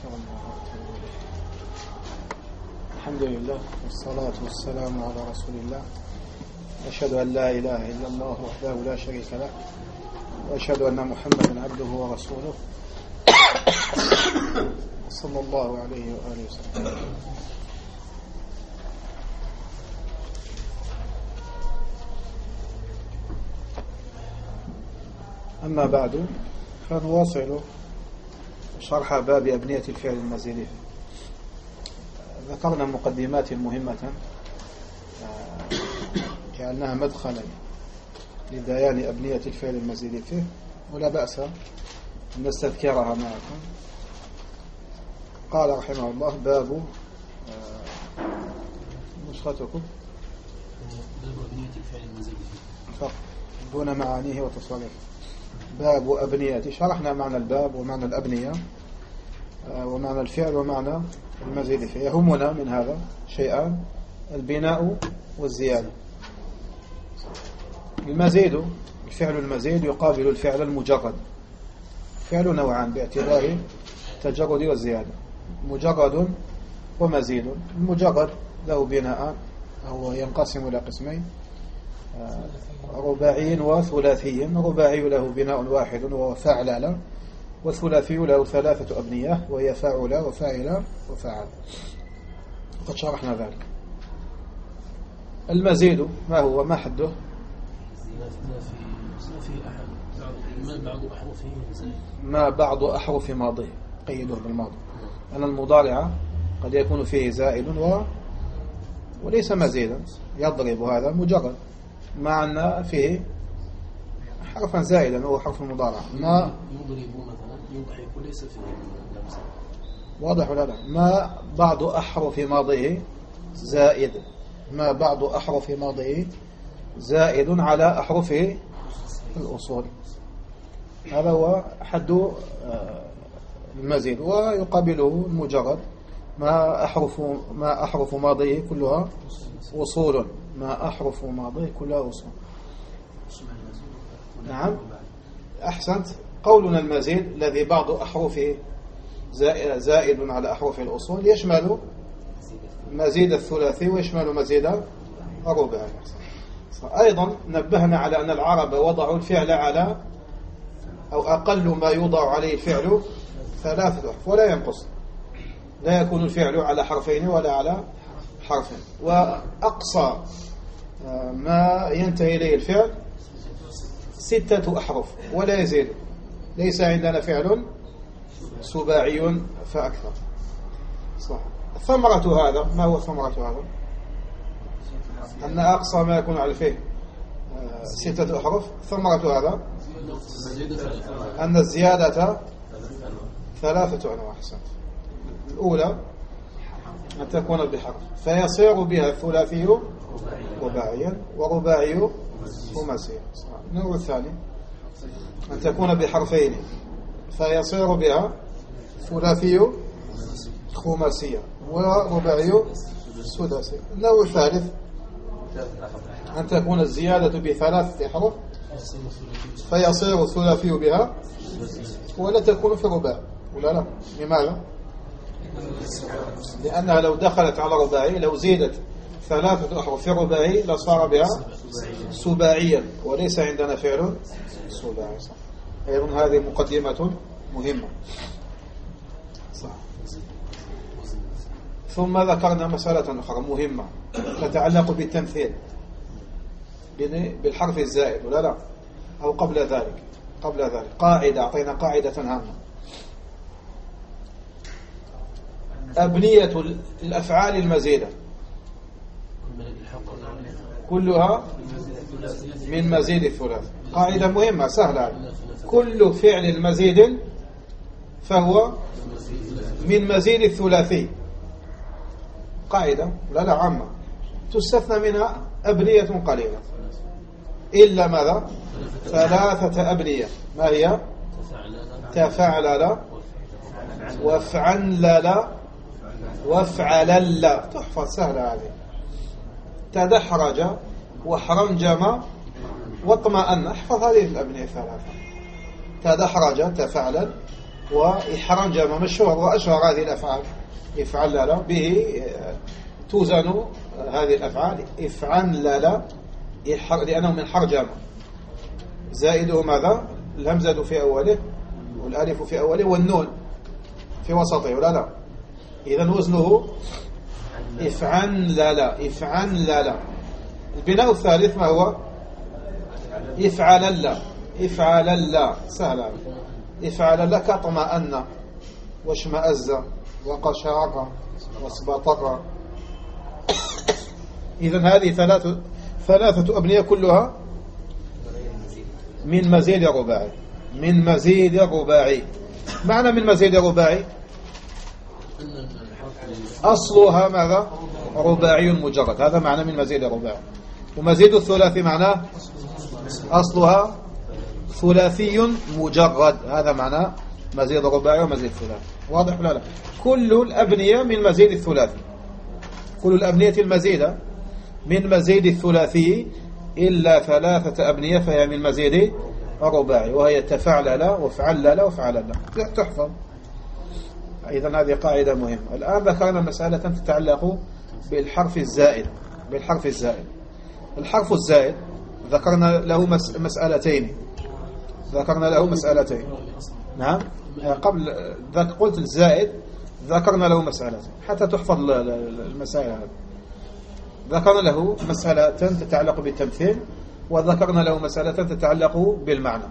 الحمد لله والصلاة والسلام على رسول الله. أشهد أن لا إله إلا الله وحده لا شريك له، وأشهد أن محمدا عبده ورسوله صلى الله عليه وآله وسلم. أما بعد، فنواصل شرح باب أبنية الفعل المزيد. ذكرنا مقدمات مهمة جعلناها مدخلا لبيان أبنية الفعل المزيد فيه، ولا بأس أن نستذكرها معكم. قال رحمه الله: باب نسختكم باب أبنية الفعل المزيد فيه فقط دون معانيه وتصاريفه. باب أبنية، شرحنا معنى الباب ومعنى الأبنية ومعنى الفعل ومعنى المزيد فيه. يهمنا من هذا شيئان: البناء والزيادة. المزيد، الفعل المزيد يقابل الفعل المجرد. فعل نوعان باعتبار التجرد والزيادة: مجرد ومزيد. المجرد له بناء، أو ينقسم إلى قسمين: رباعي وثلاثي. رباعي له بناء واحد وهو فعل، والثلاثي له ثلاثة أبنية وهي فاعل وفاعل وفاعل. قد شرحنا ذلك. المزيد ما هو؟ ما حده؟ ما بعض أحرف ماضيه، قيده بالماضي. أن المضارع قد يكون فيه زائد وليس مزيدا. يضرب هذا مجرد، مع أن فيه حرفا زائدا وهو حرف المضارع. ما يضرب مثلا، يضحك وليس فيه لمس. واضح ولا لا؟ ما بعض أحرف ماضيه زائد. ما بعض أحرف ماضيه زائد على أحرف الأصول. هذا هو حد المزيد. ويقابله المجرد: ما أحرف ماضيه كلها أصول. ما أحرف ماضيه كلها أصول. نعم، أحسنت. قولنا المزيد الذي بعض أحرفه زائد على أحرف الأصول يشمل مزيد الثلاثي ويشمل مزيد الرباعي. أيضا نبهنا على أن العرب وضعوا الفعل على، أو أقل ما يوضع عليه الفعل 3 أحرف ولا ينقص. لا يكون الفعل على حرفين ولا على حرفين. وأقصى ما ينتهي إليه الفعل 6 أحرف ولا يزيد. ليس عندنا فعل سباعي فأكثر. صح. ثمرة هذا، ما هو ثمرة هذا؟ أن أقصى ما يكون على الفعل 6 أحرف. ثمرة هذا أن الزيادة 3 أنواع. أحسنت. الأولى أن تكون بحرف فيصير بها الثلاثي رباعيا ورباعي خماسيا. النوع الثاني أن تكون بحرفين فيصير بها ثلاثي خماسيا ورباعي سداسي. النوع الثالث أن تكون الزيادة ب3 أحرف فيصير الثلاثي بها ولا تكون في الرباع. ولا لا؟ لماذا؟ لأنها لو دخلت على رباعي، لو زيدت 3 أحرف في الرباعي لصار بها سباعيا، وليس عندنا فعل سباعي. أيضا هذه مقدمة مهمة. صح. ثم ذكرنا مسألة أخرى مهمة تتعلق بالتمثيل بالحرف الزائد. ولا لا؟ أو قبل ذلك قاعدة، أعطينا قاعدة هامة: أبنية الأفعال المزيدة كلها من مزيد الثلاث. قاعدة مهمة سهلة: كل فعل مزيد فهو من مزيد الثلاثي. قاعدة لا عامة، تستثنى منها أبنية قليلة، إلا ماذا؟ 3 أبنية. ما هي؟ تفعلل وافعلل وافعلل. تحفظ، سهلة هذه. تدحرج وحرنجم واطمأن. احفظ هذه الأبنية 3: تدحرج تفعلل وإحرنجم مشهور، وأشهر هذه الأفعال إفعلل به توزن هذه الأفعال إفعلل لأنه من حرجم، زائده ماذا؟ الهمزة في أوله والألف في أوله والنون في وسطه، ولا لا؟ إذن وزنه إفعلل. البناء الثالث ما هو؟ إفعلل سهل. إفعلل كطمأن واشمأز وقشعر واسبطر. إذن هذه ثلاثة أبنية كلها من مزيد رباعي. معنى من مزيد رباعي أصلها ماذا؟ رباعي مجرد، هذا معنى من مزيد رباعي. ومزيد الثلاثي معناه أصلها ثلاثي مجرد، هذا معنى مزيد رباعي ومزيد ثلاثي. واضح ولا لا؟ كل الأبنية من مزيد الثلاثي، كل الأبنية المزيدة من مزيد الثلاثي إلا ثلاثة أبنية فهي من مزيد الرباعي، وهي تفعلل وفعلل وفعلل. تحفظ. إذن هذه قاعدة مهمة. الآن ذكرنا مسألة تتعلق بالحرف الزائد. الحرف الزائد ذكرنا له مسألتين. نعم، قبل قلت الزائد ذكرنا له مسألتين حتى تحفظ المسائل هذه. ذكرنا له مسألة تتعلق بالتمثيل، وذكرنا له مسألة تتعلق بالمعنى.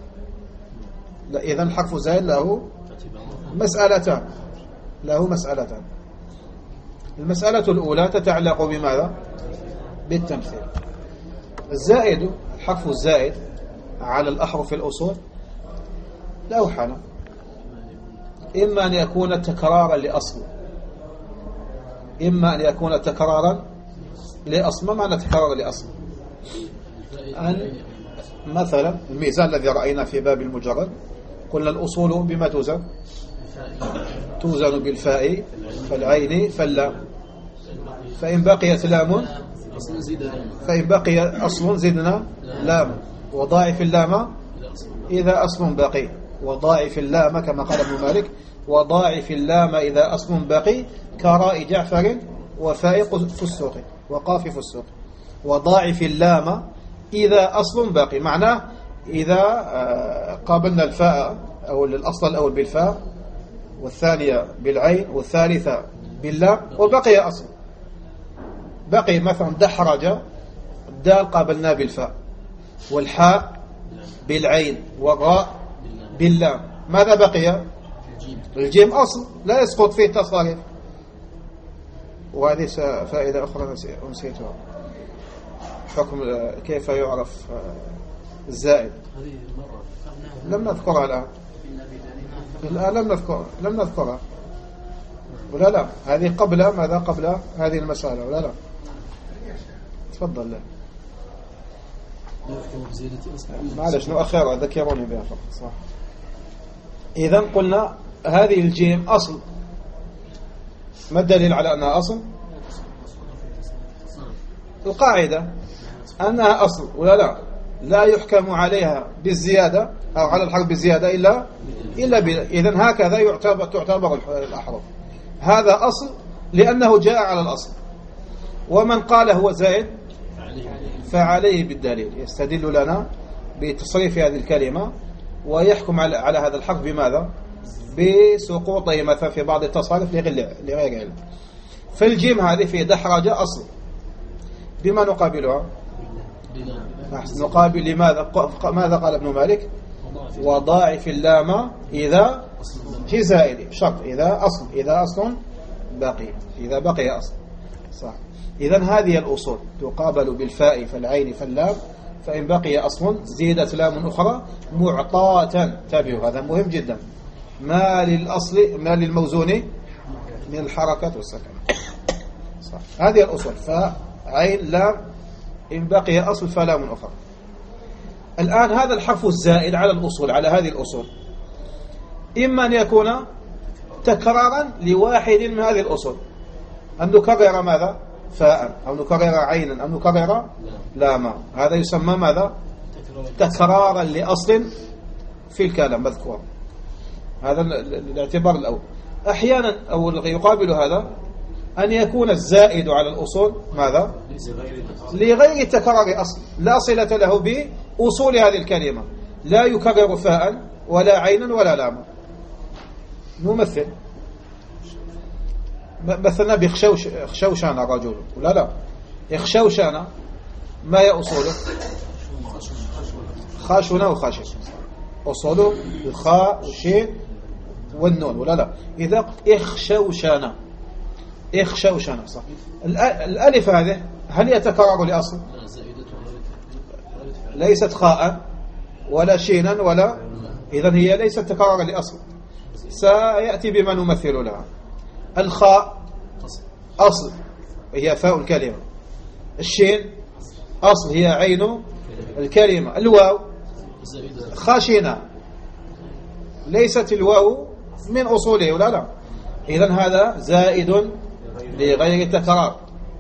إذن الحرف الزائد له مسألتان. المسألة الأولى تتعلق بماذا؟ بالتمثيل. الزائد، الحرف الزائد على الأحرف الأصول له حالة: إما أن يكون تكرارا لأصل، ما معنى تكرارا لأصل؟ أن مثلا الميزان الذي رأينا في باب المجرد قلنا الأصول بما توزن بالفاء فالعين فاللام، فإن بقي أصل زدنا لام، وضاعف اللام إذا أصل باقي، وضاعف اللام كما قال ابن مالك: وضاعف اللام إذا أصل باقي كراء جعفر وفاء فسوق وقاف فسوق. وضاعف اللام إذا أصل باقي معناه إذا قابلنا الفاء أو الأصل الأول بالفاء والثانية بالعين والثالثة باللام وبقي أصل. بقي مثلا دحرج، الدال قابلنا بالفاء والحاء بالعين والراء باللام، ماذا بقي؟ الجيم أصل لا يسقط فيه تصاريف. وهذه فائدة أخرى نسيتها، حكم كيف يعرف الزائد لم نذكرها الآن لم نذكرها ولا لا؟ هذه قبل ماذا؟ قبل هذه المسألة ولا لا؟ تفضل. لا معلش نؤخرها، ذكروني بها فقط. صح. إذن قلنا هذه الجيم أصل. ما الدليل على أنها أصل؟ القاعدة أنها أصل ولا لا؟ لا يحكم عليها بالزيادة أو على الحرف بالزيادة إلا إذن هكذا تعتبر الأحرف. هذا أصل لأنه جاء على الأصل، ومن قال هو زائد فعليه بالدليل، يستدل لنا بتصريف هذه الكلمة ويحكم على هذا الحرف بماذا؟ بسقوطه مثلا في بعض التصاريف لغير علم. فالجيم هذه في دحرجة أصل، بما نقابلها؟ نقابل لماذا؟ ماذا قال ابن مالك؟ وضاعف اللام إذا في زائد، شرط إذا أصل باقي، إذا بقي أصل. صح. إذن هذه الأصول تقابل بالفاء فالعين فاللام، فإن بقي أصل زيدت لام أخرى معطاة. تابعوا، هذا مهم جدا. ما للموزون من الحركات والسكن. صح. هذه الأصول: فاء عين لام، إن بقي أصل فلام أخرى. الآن هذا الحرف الزائد على الأصول، على هذه الأصول، إما أن يكون تكرارا لواحد من هذه الأصول، أن نكرر ماذا؟ فاء، أو نكرر عينا، أو نكرر لاما، هذا يسمى ماذا؟ تكرارا لأصل في الكلام مذكور. هذا الاعتبار الأول. أحيانا أو يقابل هذا أن يكون الزائد على الأصول ماذا؟ لغير تكرار أصل، لا صلة له بأصول هذه الكلمة، لا يكرر فاء ولا عينا ولا لاما. نمثل مثلنا بخشوشان الرجل، لا يخشوشان، ما هي أصوله؟ خاشنا وخاشن، أصوله الخاء والشين والنون، ولا إذا اخشوشان صح. الألف هذه هل يتكرر لأصل؟ ليست خاء ولا شينا ولا، إذن هي ليست تكرر لأصل. سيأتي بما نمثل لها. الخاء أصل هي فاء الكلمة، الشين أصل هي عين الكلمة، الواو خاشنة ليست الواو من أصوله، لا إذن هذا زائد لغير تكرار.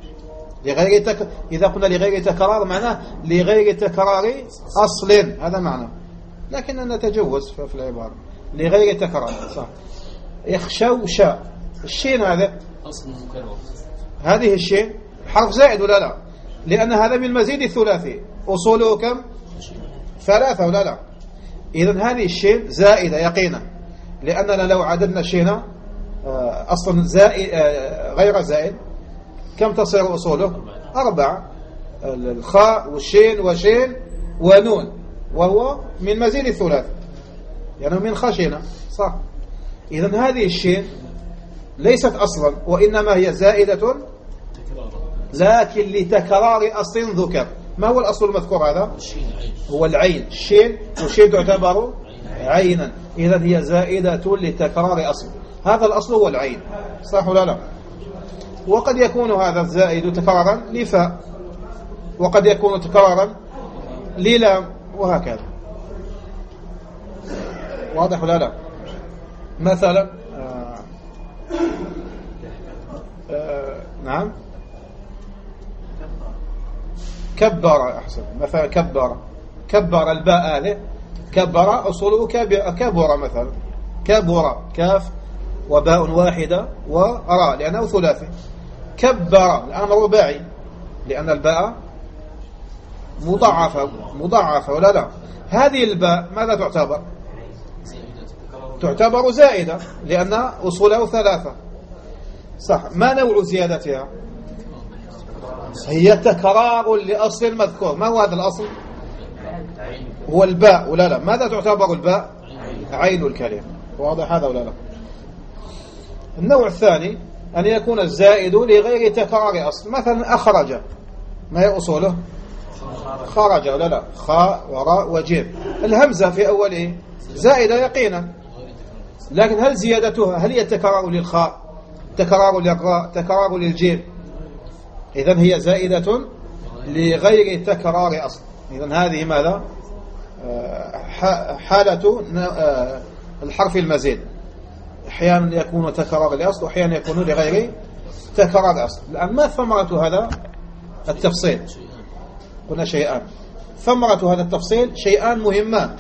إذا قلنا لغير تكرار معناه لغير تكرار أصل، هذا معنى، لكننا نتجوز في العبارة لغير تكرار صح. يخشوش، الشين هذا أصل مكرر، هذه الشين حرف زائد ولا لا؟ لأن هذا من مزيد الثلاثي، أصوله كم؟ 3 ولا لا؟ إذن هذه الشين زائدة يقينا، لأننا لو عددنا شينا أصلا زائد غير زائد كم تصير أصوله؟ 4، الخاء والشين وشين ونون، وهو من مزيد الثلاث يعني من خشنة صح. إذن هذه الشين ليست أصلا، وإنما هي زائدة لكن لتكرار أصل ذكر. ما هو الأصل المذكور هذا؟ هو العين، الشين والشين تعتبر عينا، إذن هي زائدة لتكرار أصل. هذا الأصل هو العين صح ولا لا؟ وقد يكون هذا الزائد تكرارا لفاء، وقد يكون تكرارا للام، وهكذا. واضح ولا لا؟ مثلا نعم كبر، أحسن، مثلا كبر الباء هذه كبر أصوله كبر، مثلا كبر كاف وباء واحدة وراء لأنه ثلاثي. كبر الآن رباعي لأن الباء مضاعفة ولا لا؟ هذه الباء ماذا تعتبر؟ تعتبر زائدة لأن أصوله 3 صح. ما نوع زيادتها؟ هي تكرار لأصل المذكور. ما هو هذا الأصل؟ هو الباء ولا لا؟ ماذا تعتبر الباء؟ عين الكلمة. واضح هذا ولا لا؟ النوع الثاني أن يكون الزائد لغير تكرار أصل، مثلا أخرج، ما هي أصوله؟ خرج ولا لا؟ خاء وراء وجيم، الهمزة في أوله زائدة يقينا، لكن هل زيادتها هل هي تكرار للخاء، تكرار للراء، تكرار للجيم؟ إذن هي زائدة لغير تكرار أصل. إذن هذه ماذا؟ حالة الحرف المزيد، أحيانا يكون تكرار لأصل وأحيانا يكون لغير تكرار أصل. الآن ما ثمرة هذا التفصيل؟ قلنا شيئان. ثمرة هذا التفصيل شيئان مهمان.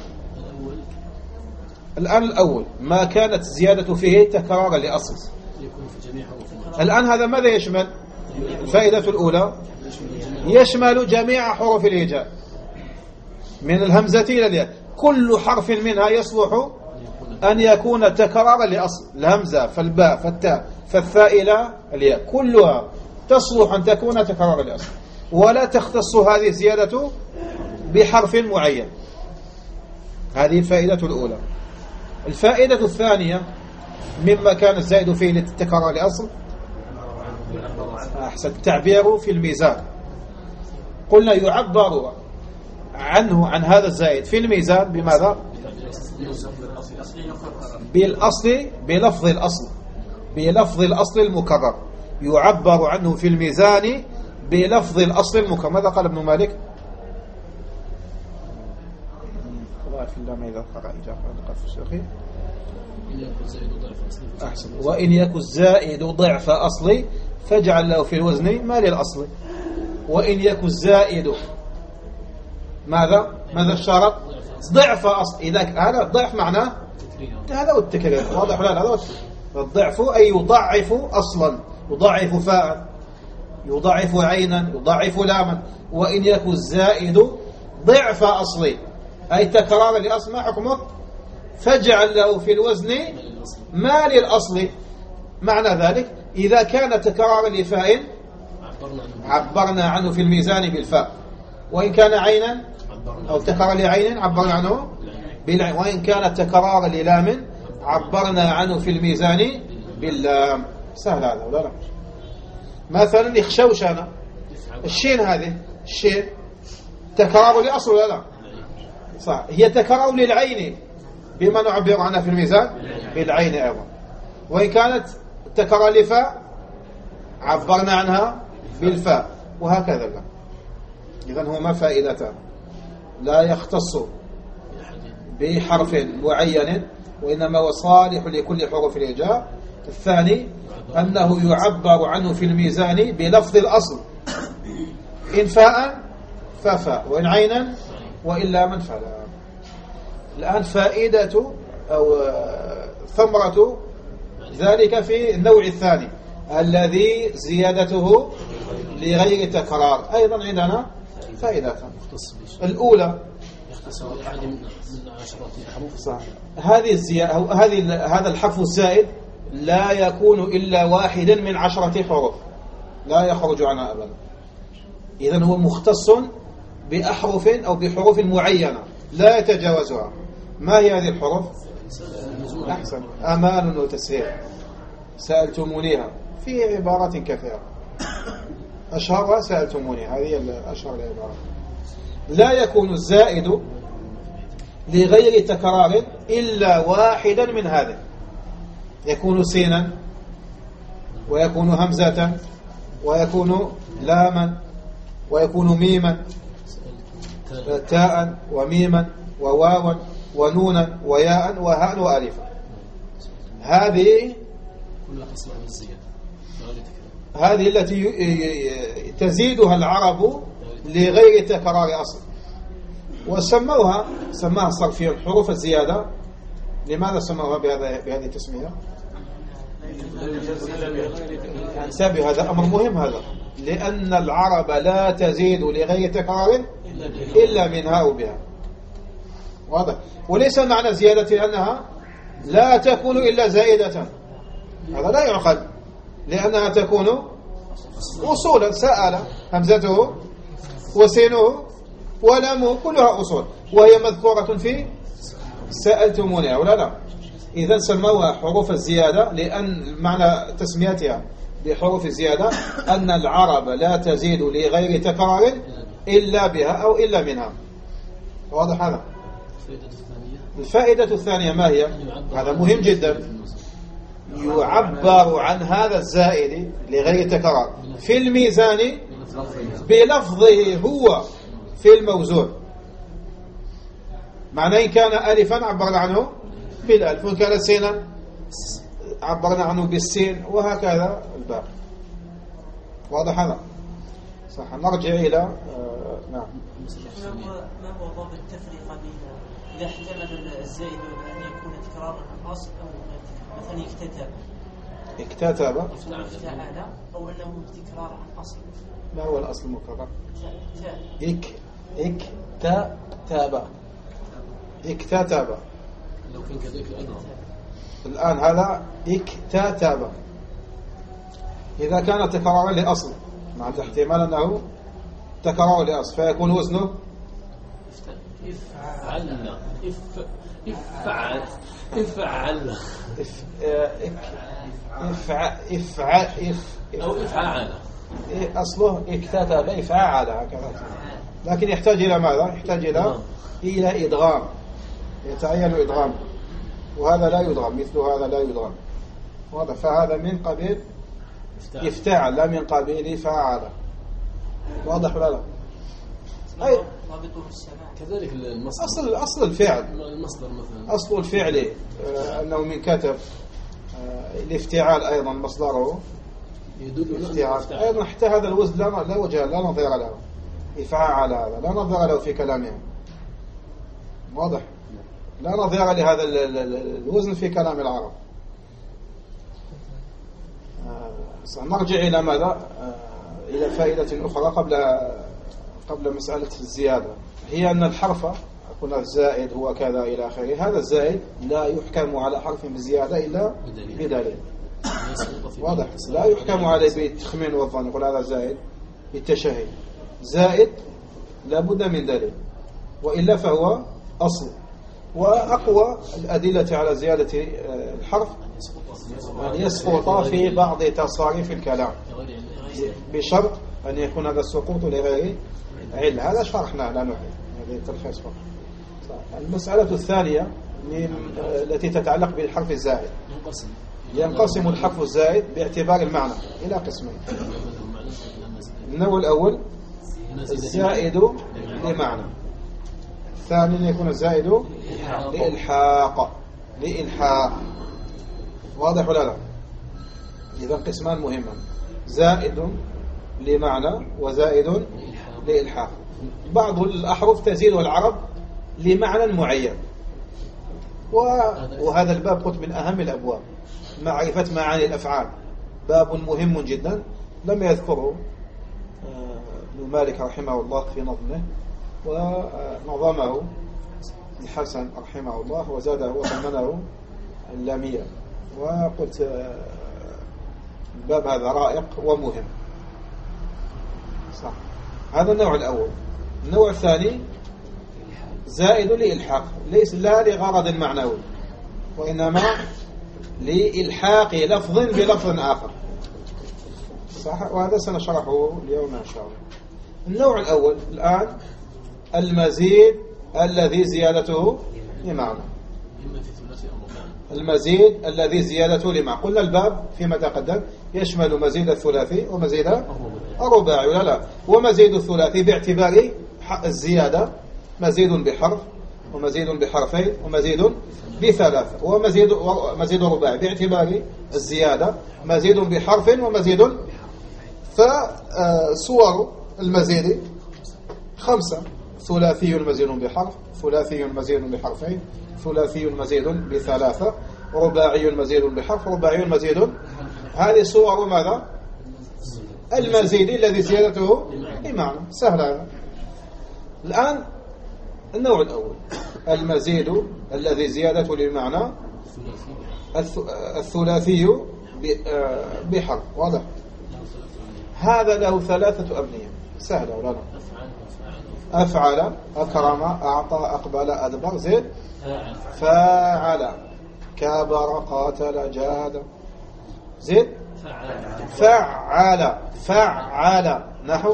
الآن الأول ما كانت زيادة فيه تكرارا لأصل. الآن هذا ماذا يشمل؟ الفائدة الأولى يشمل جميع حروف الهجاء من الهمزة إلى الياء، كل حرف منها يصلح أن يكون تكرارا لأصل، الهمزة فالباء فالتاء فالثاء إلى الياء كلها تصلح أن تكون تكرارا لأصل، ولا تختص هذه الزيادة بحرف معين. هذه الفائدة الأولى. الفائدة الثانية مما كان الزائد فيه للتكرار لأصل، أحسن التعبير في الميزان. قلنا يعبر عنه عن هذا الزائد في الميزان بماذا؟ بالأصل، بلفظ الأصل، بلفظ الأصل المكرر. يعبر عنه في الميزان بلفظ الأصل المكرر. ماذا قال ابن مالك؟ أحسن. وإن يكن الزائد ضعف أصلي فاجعل له في الوزن ما للأصل. وإن يكن الزائد ماذا الشرط؟ ضعف أصل. إذا هذا ضعف معناه هذا هو التكرير. واضح ولا لا؟ هذا هو الضعف، أي يضعف أصلا، يضعف فاء، يضعف عينا، يضعف لاما. وإن يكن الزائد ضعف أصلي أي تكرار لأصل، ما حكمه؟ فاجعل له في الوزن ما للأصل. معنى ذلك إذا كان تكرار لفاء عبرنا عنه في الميزان بالفاء، وإن كان عينا أو تكرار لعين عبرنا عنه بالعين، وإن كان تكرار للام عبرنا عنه في الميزان باللام. سهل هذا ولا لا؟ مثلا يخشوشنا، الشين هذه الشين تكرار لأصل ولا لا؟ صح، هي تكرار للعين بما نعبر عنها في الميزان بالعين أيضا. وإن كانت تكرار لفاء عبرنا عنها بالفاء، وهكذا لا. إذن هما فائدتان، لا يختص بحرف معين وإنما هو صالح لكل حروف الهجاء. الثاني أنه يعبر عنه في الميزان بلفظ الأصل، إن فاء ففاء، وإن عينا وإلا من فلا. الآن فائدة أو ثمرة ذلك في النوع الثاني الذي زيادته لغير تكرار. أيضا عندنا فائدتان. الأولى هذا الحرف الزائد لا يكون إلا واحدا من 10 حروف، لا يخرج عنها أبدا. إذن هو مختص بأحرف أو بحروف معينة لا يتجاوزها. ما هي هذه الحروف؟ أحسن، أمان وتسهيل، سألتمونيها، في عبارات كثيرة، أشهرها سألتمونيها، هذه أشهر العبارات. لا يكون الزائد لغير تكرار إلا واحدا من هذه، يكون سينا ويكون همزة ويكون لاما ويكون ميما، تاء وميما وواوا ونونا وياء وهاء وألفا. هذه التي تزيدها العرب لغير تكرار أصل، وسماها الصرفيون حروف الزيادة. لماذا سموها بهذه التسمية؟ انتبه، هذا أمر مهم هذا، لأن العرب لا تزيد لغير تكرار إلا منها وبها. واضح؟ وليس معنى زيادة أنها لا تكون إلا زائدة، هذا لا يعقل، لأنها تكون أصولا. سأل همزته وسينه ولامه كلها أصول، وهي مذكورة في سألتمونها ولا لا؟ إذا سموها حروف الزيادة لأن معنى تسميتها بحروف الزيادة أن العرب لا تزيد لغير تكرار إلا بها أو إلا منها. واضح هذا؟ الفائدة الثانية ما هي؟ هذا مهم جدا. يعبر عن هذا الزائد لغير تكرار في الميزان بلفظه هو في الموزون. معنى إن كان ألفا عبرنا عنه بالألف، وإن كان سينا عبرنا عنه بالسين، وهكذا الباقي. واضح هذا؟ صح. نرجع إلى نعم. ما هو ضابط التفريق بين إذا احتمل الزائد أن يكون تكرارا عن أصل، أو مثلا اكتتب أو أنه تكرار عن أصل؟ ما هو الأصل المكرر؟ اكتتب. لو كان كذلك الآن هذا اكتتب إذا كان تكرارا لأصل، مع احتمال أنه تكرار لأصل، فيكون وزنه افعل أصله اكتتب افعل هكذا، لكن يحتاج إلى ماذا؟ يحتاج إلى إدغام، يتعين إدغام، وهذا لا يدغم، مثل هذا لا يدغم. واضح؟ فهذا من قبيل افتعل لا من قبيل فعل. واضح ولا لا؟ أي كذلك المصدر، أصل الفعل، المصدر مثلا أصل الفعل أنه من كتب. الافتعال أيضا مصدره افتعال أيضا. حتى هذا الوزن لا وجه لا نظير له، إفعال هذا لا نظير له في كلامهم. واضح؟ لا نظير لهذا الوزن في كلام العرب. سنرجع إلى ماذا؟ إلى فائدة أخرى قبل مسألة الزيادة، هي أن الحرف قلنا الزائد هو كذا إلى آخره، هذا الزائد لا يحكم على حرف بالزيادة إلا بدليل واضح. لا يحكم عليه بالتخمين والظن، يقول هذا زائد بالتشهي، زائد لابد من دليل وإلا فهو أصل. وأقوى الأدلة على زيادة الحرف أن يسقط في بعض تصاريف الكلام بشرط أن يكون هذا السقوط لغير علم. هذا شرحنا لا نعيد، هذه التلخيص فقط. المسألة الثانية التي تتعلق بالحرف الزائد، ينقسم الحرف الزائد باعتبار المعنى إلى قسمين. النوع الأول الزائد لمعنى، الثاني يكون الزائد لإلحاق. واضح ولا لا؟ إذا قسمان مهما، زائد لمعنى وزائد لإلحاق. بعض الأحرف تزيد العرب لمعنى معين، وهذا الباب قلت من أهم الأبواب، معرفة معاني الأفعال، باب مهم جدا لم يذكره ابن مالك رحمه الله في نظمه، ونظمه الحسن رحمه الله وزاده وضمنه اللامية. وقلت الباب هذا رائق ومهم صح. هذا النوع الأول. النوع الثاني زائد لإلحاق، ليس لا لغرض معنوي وإنما لإلحاق لفظ بلفظ آخر صح. وهذا سنشرحه اليوم إن شاء الله. النوع الأول الآن المزيد الذي زيادته لمعنى، المزيد الذي زيادته لمعنى. قلنا الباب فيما تقدم يشمل مزيد الثلاثي ومزيد الرباعي ولا لا؟ ومزيد الثلاثي باعتبار الزيادة مزيد بحرف ومزيد بحرفين ومزيد بثلاثة، ومزيد الرباعي باعتبار الزيادة مزيد بحرف ومزيد. فصور المزيد 5: ثلاثي مزيد بحرف، ثلاثي مزيد بحرفين، ثلاثي مزيد بثلاثة، رباعي مزيد بحرف، رباعي مزيد. هذه صور ماذا؟ المزيد الذي زيادته بمعنى. سهل هذا. الآن النوع الأول المزيد الذي زيادته لمعنى، الثلاثي بحرف. واضح؟ هذا له 3 أبنية. سهلة ولا لا؟ أفعل، أكرم، أعطى، أقبل، أدبر. زيد فاعل، كبر، قاتل، جاد. زيد فعل، فعل. نحو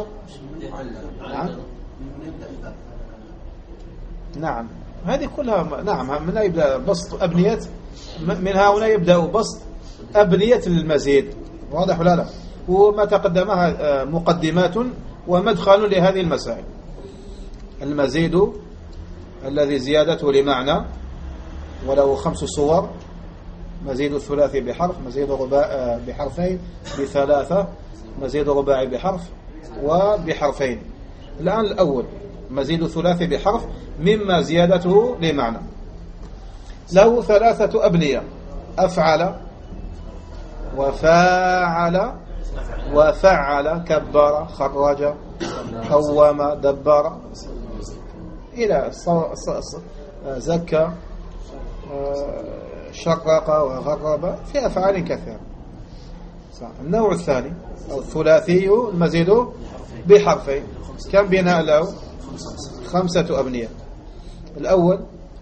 نعم هذه كلها نعم. من يبدأ بسط أبنية، من هنا يبدأ بسط أبنية المزيد. واضح ولا لا؟ وما تقدمها مقدمات ومدخل لهذه المسائل. المزيد الذي زيادته لمعنى وله 5 صور: مزيد الثلاثي بحرف، مزيد الرباعي بحرفين بثلاثة، مزيد الرباعي بحرف وبحرفين. الآن الأول مزيد الثلاثي بحرف مما زيادته لمعنى، له 3 أبنية: أفعل وفاعل وفعل، كبر، خرج، قوم، دبر، إلى زكى، شرق وغرب، في أفعال كثيرة. النوع الثاني أو الثلاثي المزيد بحرفين، كم بناء له؟ 5 أبنية. الأول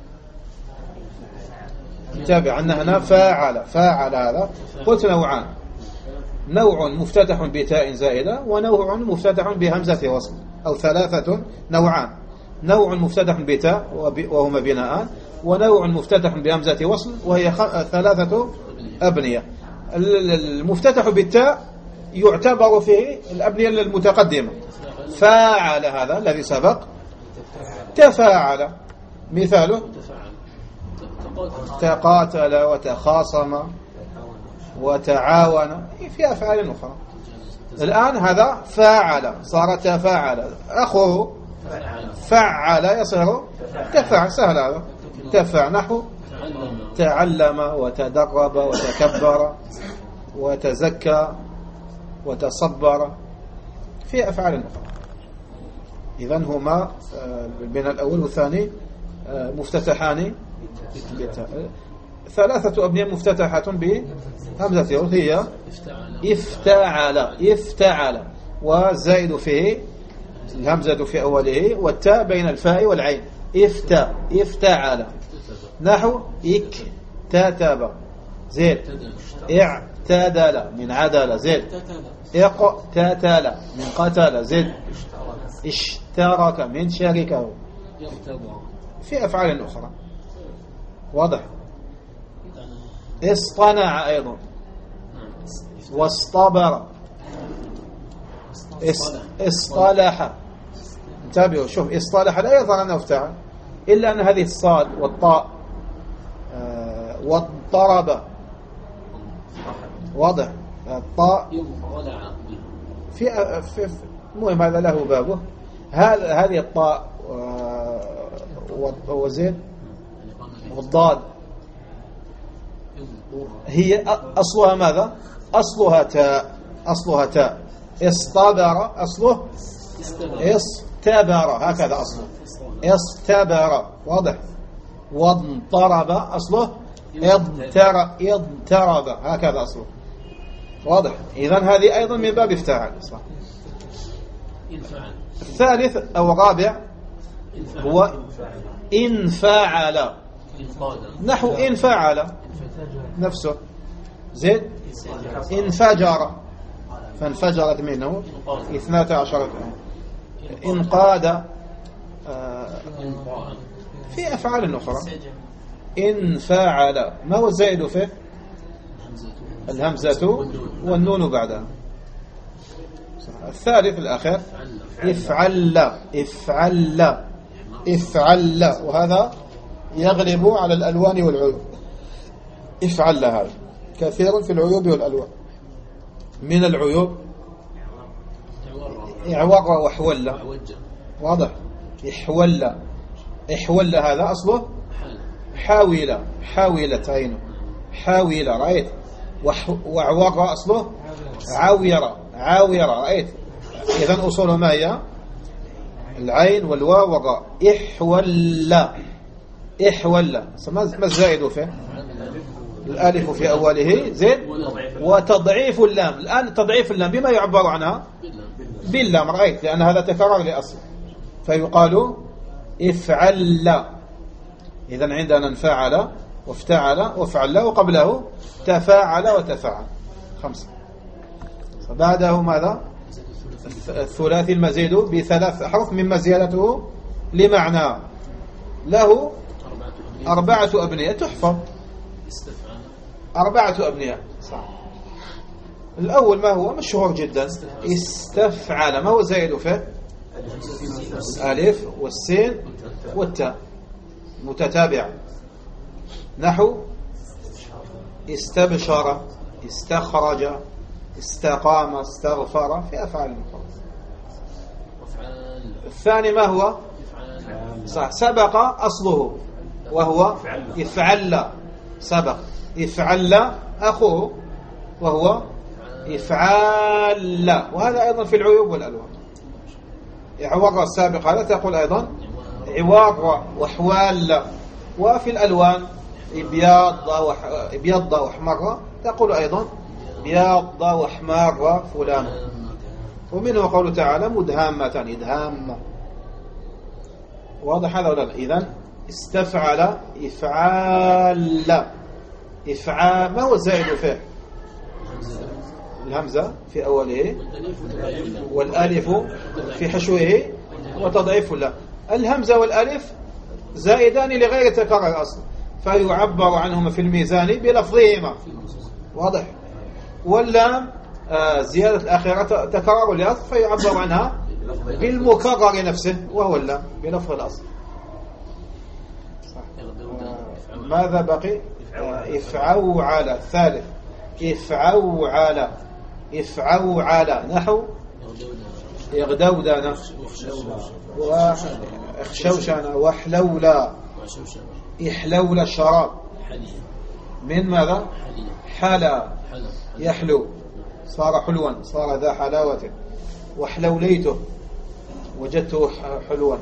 تابع عندنا هنا فاعل. فاعل هذا قلت نوعان: نوع مفتتح بتاء زائدة، ونوع مفتتح بهمزة وصل، أو 3 نوعان: نوع مفتتح بتاء وهما بناءان، ونوع مفتتح بهمزة وصل وهي 3 أبنية. المفتتح بالتاء يعتبر فيه الأبنية المتقدمة. فاعل هذا الذي سبق، تفاعل مثاله تقاتل وتخاصم وتعاون، في أفعال أخرى. الآن هذا فاعل صار تفاعل، أخوه فعل يصير تفاعل. سهل هذا. انتفع، نحو تعلم وتدرب وتكبر وتزكى وتصبر، في أفعال أخرى. إذن هما بين الأول والثاني مفتتحان، ثلاثة أبنية مفتتحة بهمزة هي افتعل، والزائد فيه الهمزة في أوله والتاء بين الفاء والعين، افتعل، نحو اكتتب، زيد اعتدل من عدل، زيد اقتتل من قتل، زيد اشترك من شركه، في أفعال أخرى. واضح؟ اصطنع أيضا، واصطبر، اصطلح. انتبهوا، شوف اصطلح لا يظهر أنه افتعل إلا أن هذه الصاد والطاء واضطرب. واضح؟ الطاء في المهم هذا له بابه. هذه الطاء وزين والضاد هي أصلها ماذا؟ أصلها تاء. اصطبر أصله استبر، هكذا أصله استبر. واضح؟ واضطرب أصله اضطرب، هكذا أصله. واضح؟ إذن هذه أيضا من باب افتعال. الثالث أو الرابع هو انفعل، نحو انفعل نفسه، زيد انفجر فانفجرت منه 12 انقاد، في أفعال أخرى. انفعل، ما هو الزائد فيه؟ الهمزة والنون بعدها. الثالث الأخير افعل، وهذا يغلب على الألوان والعيوب. افعل هذا كثير في العيوب والألوان. من العيوب اعوغ وحول. واضح؟ احول هذا أصله حاولت عينه، رأيت؟ وعوغ أصله عاوير، رأيت؟ إذن أصوله ما هي؟ العين والواو والراء. احول ما الزائد فيه؟ الالف في أوله، زين، وتضعيف اللام. الآن تضعيف اللام بما يعبر عنها؟ باللام، رأيت؟ لأن هذا تكرر لأصل، فيقال افعل. إذن عندنا انفعل وافتعل وفعل، وقبله تفاعل وتفاعل، 5. بعده ماذا؟ الثلاثي المزيد ب3 أحرف مما زيادته لمعنى، له 4 أبنية تحفظ. 4 أبنية، صح. الأول ما هو مشهور جدا؟ استفعل. ما هو زائد فيه؟ الألف والسين والتاء متتابعة، نحو استبشر، استخرج، استقام، استغفر، في أفعال أخرى. الثاني ما هو؟ صح، سبق أصله وهو افعل، سبق افعل أخوه وهو افعال، وهذا أيضا في العيوب والألوان. عوار السابق هذا تقول أيضا عوار وحوال، وفي الألوان ابيض واحمر تقول أيضا بياض واحمر فلان. ومنه قوله تعالى مدهامة، إدهام. واضح هذا ولا لا؟ إذن استفعل إفعال. ما هو الزائد فيه؟ الهمزة في أوله والألف في حشوه وتضعيف له. الهمزة والألف زائدان لغير تكرر الأصل، فيعبر عنهما في الميزان بلفظهما. واضح؟ واللام زيادة الأخيرة تكرر الأصل، فيعبر عنها بالمكرر نفسه وهو اللام بلفظ الأصل. ماذا بقي؟ افعوعل. الثالث افعوعل نحو اغدودنا واخشوشنا وحلولا إحلول الشراب حلي من ماذا؟ حلي حلا حلى يحلو، صار حلوا، صار ذا حلاوة. وحلوليته وجدته حلوا.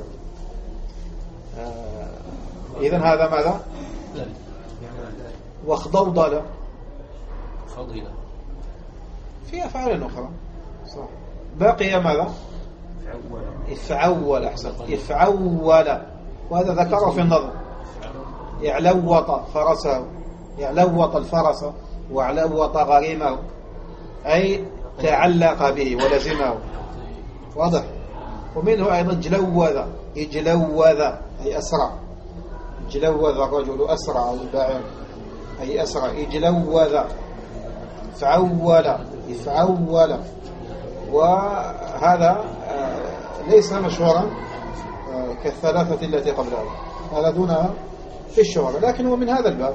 إذن هذا ماذا؟ واخضوضل فضيلة في أفعال أخرى صح. بقي ماذا؟ إفعول. أحسن، إفعول، وهذا ذكره في النظر. يعلوط فرسه، يعلوط الفرس وعلوط غريمه، أي تعلق به ولزمه. واضح. ومنه أيضا جلوذ، يجلوذ أي أسرع، جلوذ الرجل أسرع، أو الباعر أي أسرع، يجلوذ. فعول، يفعول. وهذا ليس مشهورا كالثلاثة التي قبلها، هذا دونها في الشهرة، لكن هو من هذا الباب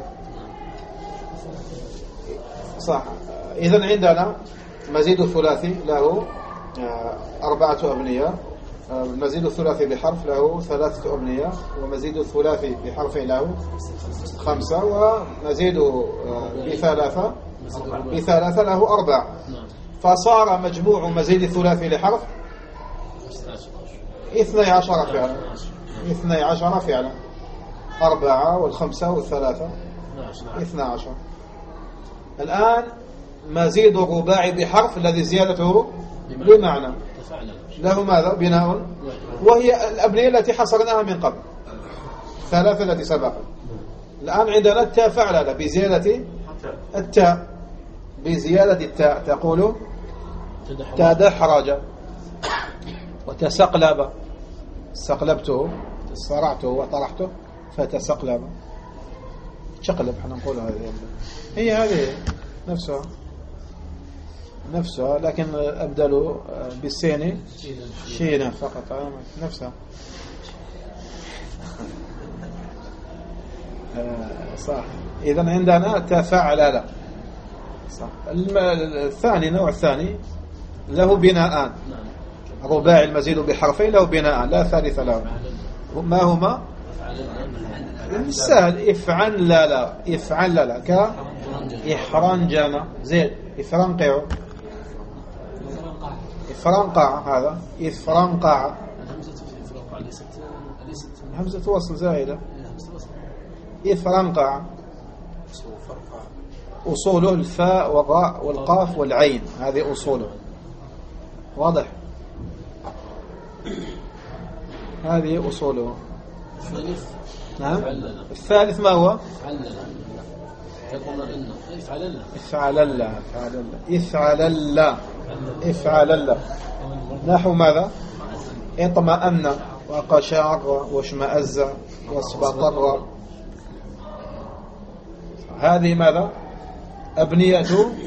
صح. إذن عندنا مزيد الثلاثي له 4 أبنية، مزيد الثلاثي بحرف له 3 أبنية، ومزيد الثلاثي بحرف له 5، ومزيد بثلاثة له 4. فصار مجموع مزيد الثلاثي لحرف 12 فعلا، 12 فعلا، 4 و5 و3 12. الآن مزيد الرباعي بحرف الذي زيادته بمعنى له ماذا؟ بناء، وهي الأبنية التي حصرناها من قبل، 3 التي سبقت. الآن عندنا التاء فعلة بزيادة التاء، بزيادة التاء تقول تدحرج وتسقلب، سقلبته صرعته وطرحته فتسقلب، شقلب احنا نقول هي هذه نفسها، لكن أبدلوا بالسين شينا فقط، نفسها صح. إذن عندنا تفعل صح. الثاني، نوع الثاني له بناءان، رباعي المزيد بحرفين له بناء لا ثالث له. ما هما؟ السهل افعل لا، افعل لا، كإحرنجنا زيد، إفرنقع، إفرنقع، هذا إفرنقع، همزة وصل زائدة، إفرنقع. أصوله الفاء والراء والقاف والعين، هذه أصوله. واضح؟ هذه أصوله. نعم. الثالث ما هو؟ افعل الله، افعل الله، افعل الله. نحو ماذا؟ اطمأن وقشعر واشمأز واصبطر. هذه ماذا؟ أبنية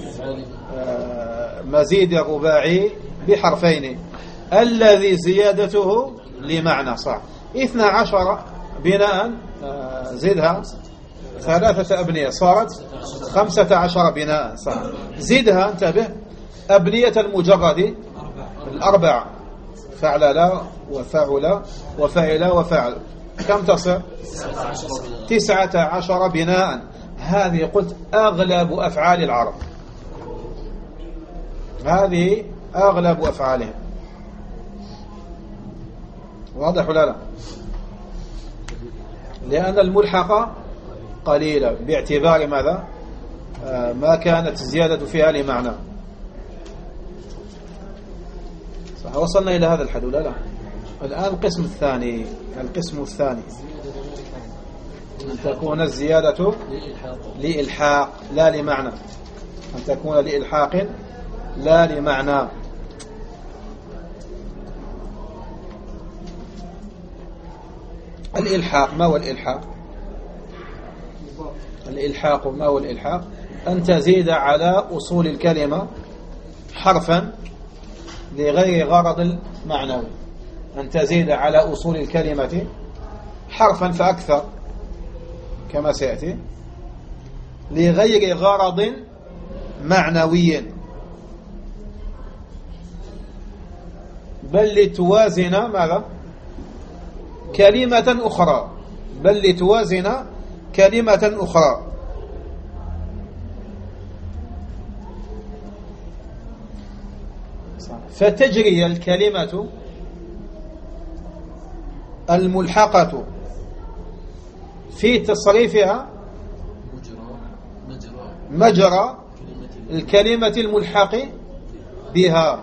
مزيد الرباعي بحرفين الذي زيادته لمعنى صح. 12 بناء، زدها 3 أبنية صارت 15 بناء صح. زدها انتبه أبنية المجرد 4، فعل لا وفعل وفعل وفعل، كم تصل؟ 19 بناء. هذه قلت أغلب أفعال العرب، هذه أغلب أفعالهم. واضح ولا لا؟ لأن الملحقة قليلة باعتبار ماذا؟ ما كانت الزيادة فيها لمعنى صح. وصلنا إلى هذا الحد ولا لا؟ الآن القسم الثاني، القسم الثاني أن تكون الزيادة لإلحاق لا لمعنى، أن تكون لإلحاق لا لمعنى. الإلحاق، ما هو الإلحاق؟ الإلحاق ما هو الإلحاق؟ أن تزيد على أصول الكلمة حرفا لغير غرض معنوي، أن تزيد على أصول الكلمة حرفا فأكثر كما سيأتي لغير غرض معنوي، بل لتوازن ماذا؟ كلمة أخرى، بل لتوازن كلمة أخرى. فتجري الكلمة الملحقة في تصريفها مجرى الكلمة الملحق بها.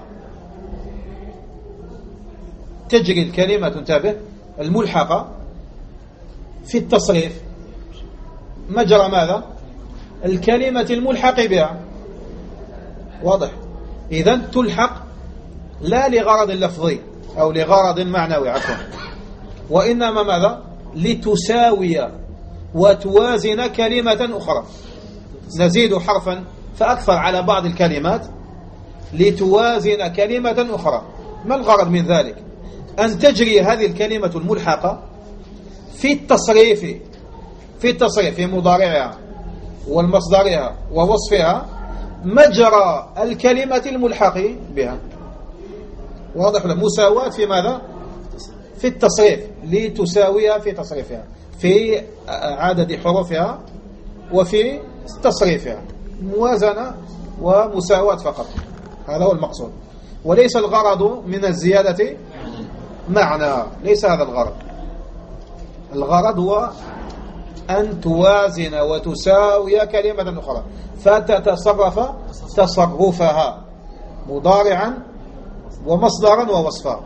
تجري الكلمة انتبه الملحقة في التصريف مجرى ماذا؟ الكلمة الملحق بها. واضح؟ إذن تلحق لا لغرض لفظي أو لغرض معنوي عفوا، وإنما ماذا؟ لتساوي وتوازن كلمة أخرى. نزيد حرفا فأكثر على بعض الكلمات لتوازن كلمة أخرى. ما الغرض من ذلك؟ أن تجري هذه الكلمة الملحقة في التصريف في مضارعها والمصدرها ووصفها مجرى الكلمة الملحق بها. واضح؟ مساواة في ماذا؟ في التصريف، لتساويها في تصريفها، في عدد حروفها وفي تصريفها، موازنة ومساواة فقط. هذا هو المقصود، وليس الغرض من الزيادة معنى، ليس هذا الغرض. الغرض هو أن توازن وتساوي كلمة أخرى فتتصرف تصرفها مضارعا ومصدرا ووصفا.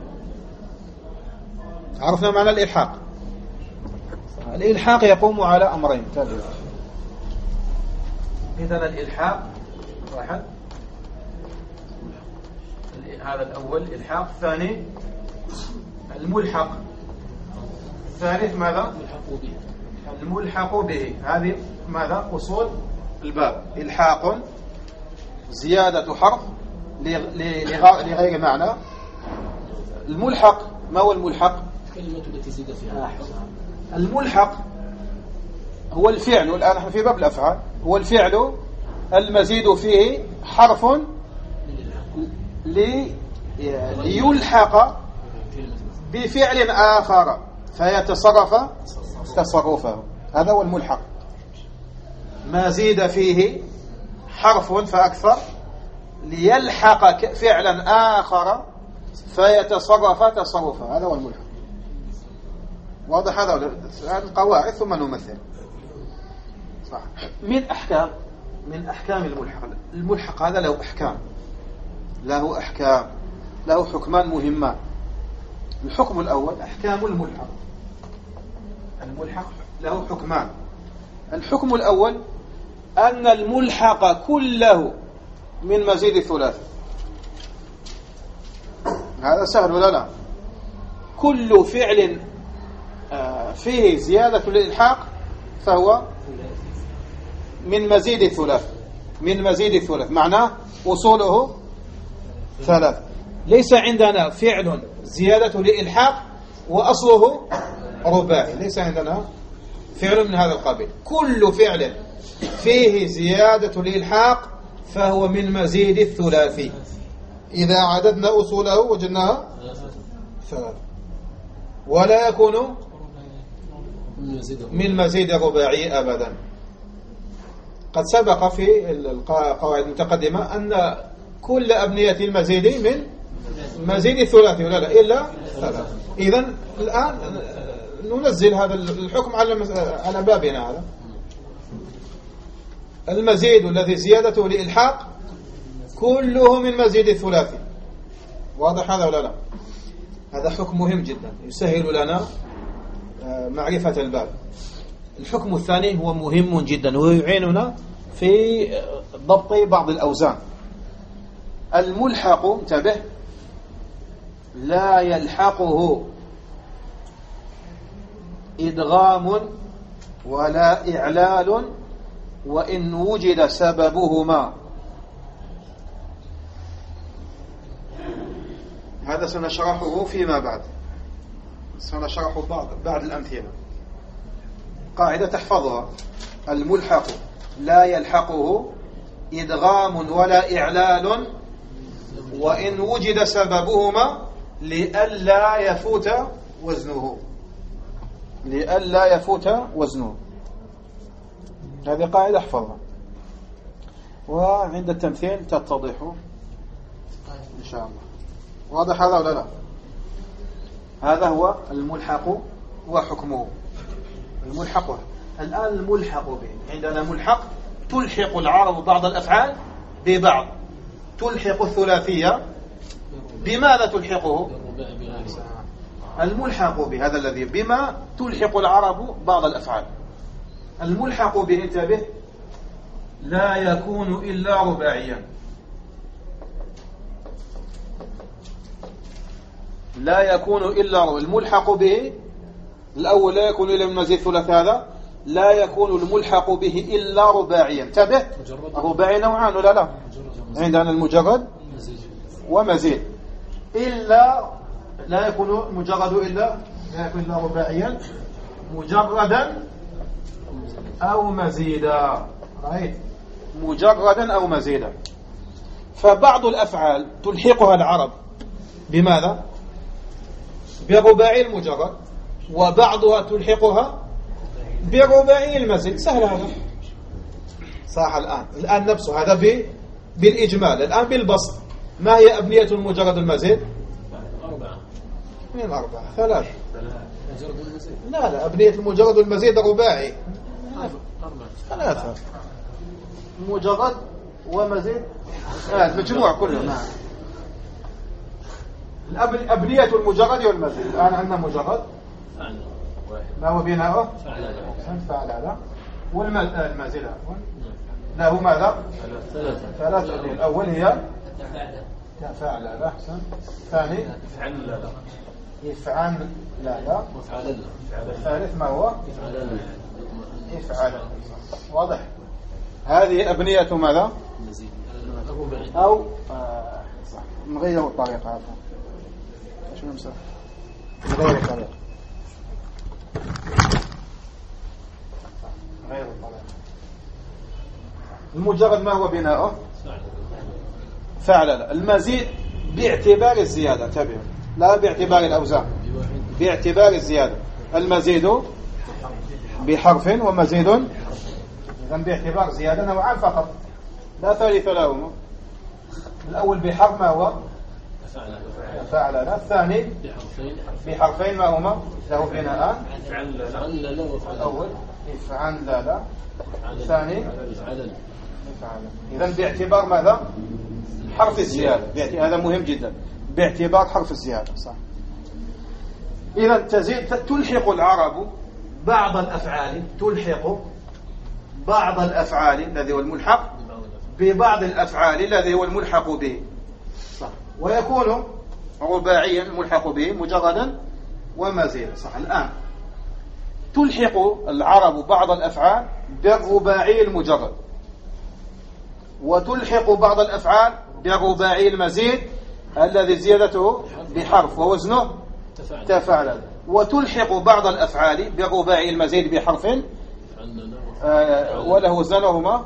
عرفنا معنى الإلحاق. الإلحاق يقوم على أمرين. إذن الإلحاق واحد، هذا الأول إلحاق. الثاني الملحق. الثالث ماذا؟ الملحق به. هذه ماذا؟ أصول الباب. إلحاق زيادة حرف لغير معنى. الملحق ما هو الملحق؟ كلمة التي زيد فيها حرف. الملحق هو الفعل، الآن نحن في باب الأفعال، هو الفعل المزيد فيه حرف ليلحق بفعل آخر فيتصرف تصرفه. هذا هو الملحق. ما زيد فيه حرف فأكثر ليلحق فعلا آخر فيتصرف تصرفه. هذا هو الملحق. واضح؟ هذا القواعد ثم نمثل. صح. من أحكام الملحق. الملحق هذا له أحكام، له حكمان مهمان. الحكم الأول أحكام الملحق. الملحق له حكمان. الحكم الأول أن الملحق كله من مزيد الثلاثي. هذا سهل ولا لا؟ كل فعل فيه زيادة الإلحاق فهو من مزيد الثلاث. معناه وصوله ثلاث. ليس عندنا فعل زيادة الإلحاق وأصله رباعي، ليس عندنا فعل من هذا القبيل. كل فعل فيه زيادة الإلحاق فهو من مزيد الثلاثي. إذا عددنا أصوله وجدناها ثلاث، ولا يكون من مزيد الرباعي أبدا. قد سبق في القواعد المتقدمة أن كل أبنية المزيد من مزيد الثلاثي ولا لا إلا ثلاث. إذن الآن ننزل هذا الحكم على بابنا. هذا المزيد الذي زيادته لإلحاق كله من مزيد الثلاثي. واضح هذا ولا لا؟ هذا حكم مهم جدا يسهل لنا معرفة الباب. الحكم الثاني هو مهم جدا ويعيننا في ضبط بعض الأوزان. الملحق انتبه لا يلحقه إدغام ولا إعلال وإن وجد سببهما. هذا سنشرحه فيما بعد، سنشرحه بعد الأمثلة. قاعدة تحفظها: الملحق لا يلحقه إدغام ولا إعلال وإن وجد سببهما لئلا يفوت وزنه. هذه قاعدة احفظها، وعند التمثيل تتضح إن شاء الله. واضح هذا ولا لا؟ هذا هو الملحق وحكمه. الملحق الآن الملحق به، عندنا ملحق تلحق العرب بعض الأفعال ببعض. تلحق الثلاثية بماذا تلحقه؟ الملحق به هذا الذي بما تلحق العرب بعض الأفعال. الملحق به انتبه لا يكون إلا رباعيا. لا يكون إلا الملحق به الأول لا يكون إلا من مزيد ثلاث، هذا لا يكون الملحق به إلا رباعيا. انتبه رباعي نوعان ولا لا؟ عندنا المجرد ومزيد. إلا لا يكون مجرد إلا لا يكون إلا رباعيا مجردا أو مزيدا. رأيت مجردا أو مزيدا. فبعض الأفعال تلحقها العرب بماذا؟ برباعي المجرد، وبعضها تلحقها برباعي المزيد. سهل هذا صح. الآن نفسه هذا بالإجمال. الآن بالبسط ما هي أبنية المجرد المزيد؟ من 4 3. لا أبنية المجرد المزيد رباعي 3 مجرد ومزيد مجموع كله. نعم أبنية المجرد والمزيد. الآن عندنا مجرد ما هو بناؤه فعل والمزيد له ماذا؟ 3. الأول هي تفعل لا أحسن. الثاني يفعل لا. الثالث ما هو؟ يفعل. واضح؟ هذه أبنية ماذا؟ أو نغير الطريقة. عفوا شنو نمسح؟ نغير الطريقة. غير الطريقة. المجرد ما هو بناؤه؟ فعل لا. المزيد باعتبار الزيادة. انتبهوا لا باعتبار الأوزان، باعتبار الزيادة. المزيد بحرف ومزيد إذن باعتبار زيادة نوعان فقط لا ثالث لهما. الأول بحرف ما هو؟ فعل لا. الثاني بحرفين ما هما؟ له بناءان. الأول افعل لا. الثاني افعل. إذن باعتبار ماذا؟ حرف الزيادة. هذا مهم جدا. باعتبار حرف الزيادة. صح. إذا تلحق العرب بعض الأفعال. تلحق بعض الأفعال الذي هو الملحق ببعض الأفعال الذي هو الملحق به. صح. ويكون رباعيا الملحق به مجردا ومزيدا. صح. الآن تلحق العرب بعض الأفعال بالرباعي المجرد، وتلحق بعض الأفعال بالرباعي المزيد الذي زيادته بحرف ووزنه تفعل. وتلحق بعض الأفعال بالرباعي المزيد بحرف وله وزنهما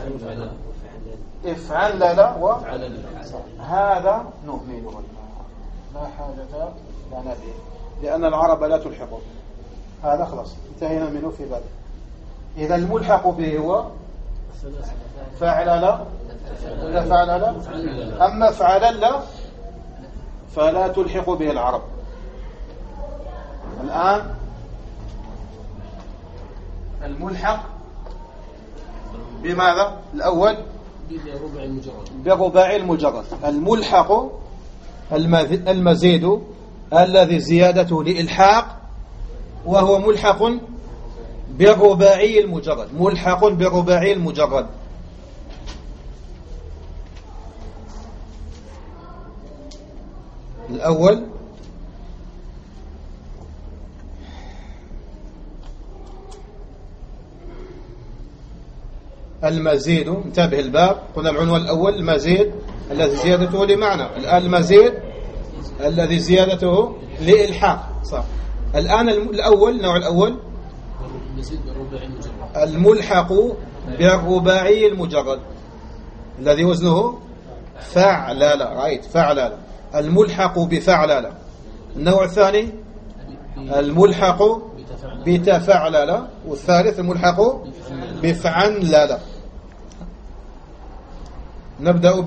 افعل لا وفعل. هذا نهمله لا حاجة لنا به لأن العرب لا تلحقه. هذا خلاص انتهينا منه في باب. إذا الملحق به هو فعل لا ولا فعل لا. أما فعل لا فلا تلحق به العرب. الآن الملحق بماذا؟ الأول برباعي المجرد. الملحق المزيد الذي زيادته لإلحاق وهو ملحق بالرباعي المجرد. ملحق بالرباعي المجرد. الأول المزيد. انتبه الباب. قلنا العنوان الأول المزيد الذي زيادته لمعنى. الآن المزيد الذي زيادته لإلحاق. صح. الآن الأول النوع الأول الملحق بالرباعي المجرد الذي وزنه فعلل. رايت فعلل. الملحق بفعلل. النوع الثاني الملحق بتفعلل. والثالث الملحق بفعل لا. نبدأ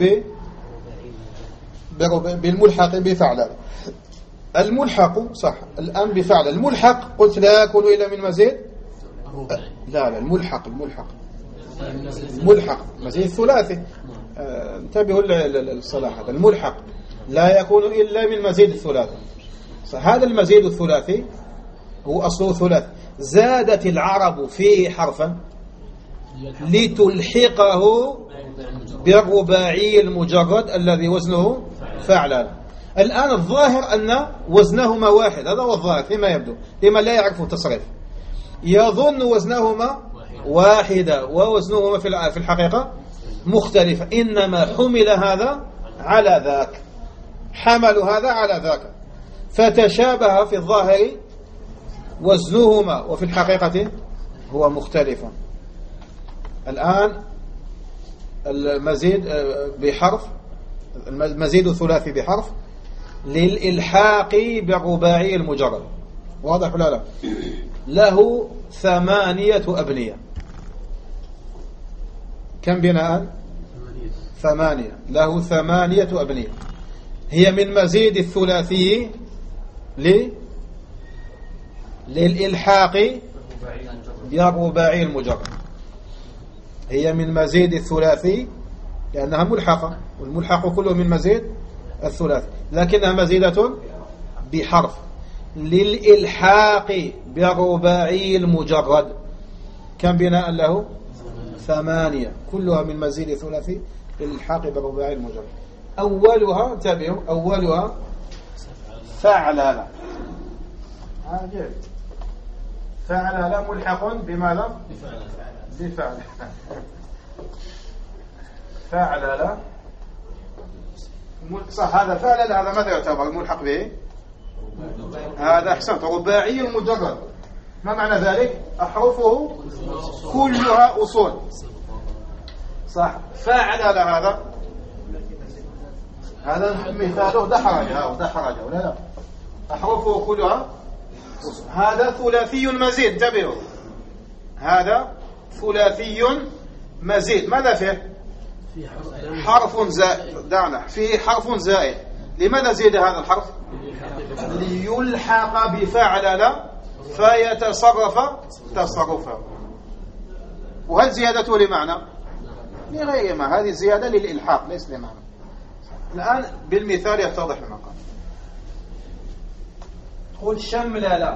بالملحق بفعل. الملحق صح الآن بفعل. الملحق قلت لا يكون إلا من مزيد. لا الملحق مزيد ثلاثي. انتبهوا للصلاح هذا. الملحق لا يكون إلا من مزيد الثلاثي. هذا المزيد الثلاثي هو أصله ثلاثي. زادت العرب فيه حرفا لتلحقه بالرباعي المجرد الذي وزنه فعلا. الآن الظاهر أن وزنهما واحد. هذا هو الظاهر فيما يبدو لما لا يعرف التصريف. يظن وزنهما واحدة ووزنهما في الحقيقة مختلفة. إنما حمل هذا على ذاك، حمل هذا على ذاك، فتشابه في الظاهر وزنهما وفي الحقيقة هو مختلف. الآن المزيد بحرف، المزيد الثلاثي بحرف للإلحاق بالرباعي المجرد. واضح ولا لا؟ له 8 أبنية. كم بناء؟ 8. له 8 أبنية. هي من مزيد الثلاثي للإلحاق بالرباعي المجرد. هي من مزيد الثلاثي لأنها ملحقة، والملحق كله من مزيد الثلاثي، لكنها مزيدة بحرف للإلحاق بالرباعي المجرد. كم بناء له؟ 8. كلها من مزيد ثلاثي للإلحاق بالرباعي المجرد. أولها تابعوا، أولها فعلل. عجيب. فعلل ملحق بماذا؟ بفعل. فعلل صح. هذا فعلل هذا ماذا يعتبر الملحق به؟ هذا أحسنت، رباعي المجرد. ما معنى ذلك؟ أحرفه كلها أصول. صح. فعلل هذا مثاله دحرج ولا لا؟ أحرفه كلها أصول. هذا ثلاثي مزيد. انتبهوا، هذا ثلاثي مزيد. ماذا فيه؟ حرف زائد. دعنا فيه حرف زائد. لماذا زيد هذا الحرف؟ ليلحق بفعلل فيتصرف تصرفا. وهل زيادته لمعنى؟ لغير ما. هذه زيادة للإلحاق ليس لمعنى. الآن بالمثال يتضح المقام. قل شملل.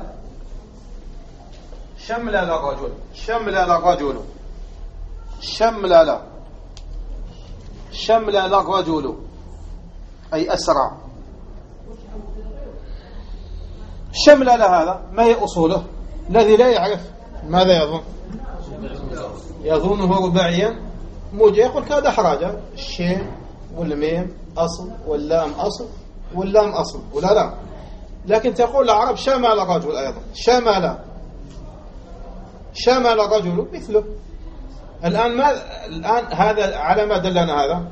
شملل الرجل. شملل الرجل. شملل. شملل الرجل أي أسرع. شملل هذا ما هي أصوله؟ الذي لا يعرف ماذا يظن؟ يظنه رباعيا موجه. يقول كذا حراجة. الشين والميم أصل واللام أصل واللام أصل ولا لا؟ لكن تقول العرب شمل الرجل أيضا. شمل الرجل مثله. الآن هذا على ما دلنا؟ هذا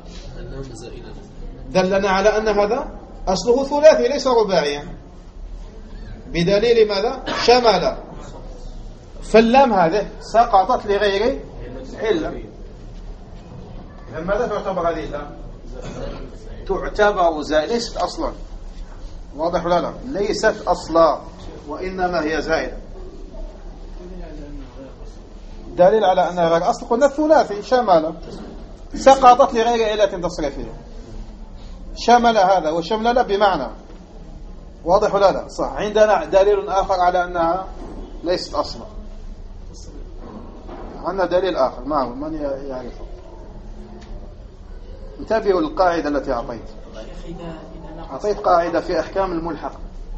دلنا على أن هذا أصله ثلاثي ليس رباعيا، بدليل ماذا؟ شمل. فاللام هذه سقطت لغير علة. ماذا تعتبر هذه اللام؟ تعتبر زائدة، ليست أصلا. واضح ولا لا؟ ليست أصلا وإنما هي زائدة. دليل على أنها غير أصل. قلنا الثلاثي شمل سقطت لغير علة تصريفية. شمل هذا وشملل بمعنى. واضح ولا لا؟ صح. عندنا دليل آخر على أنها ليست أصلا. عندنا دليل آخر معه من يعرفه. انتبهوا القاعدة التي أعطيت قاعدة في أحكام الملحق.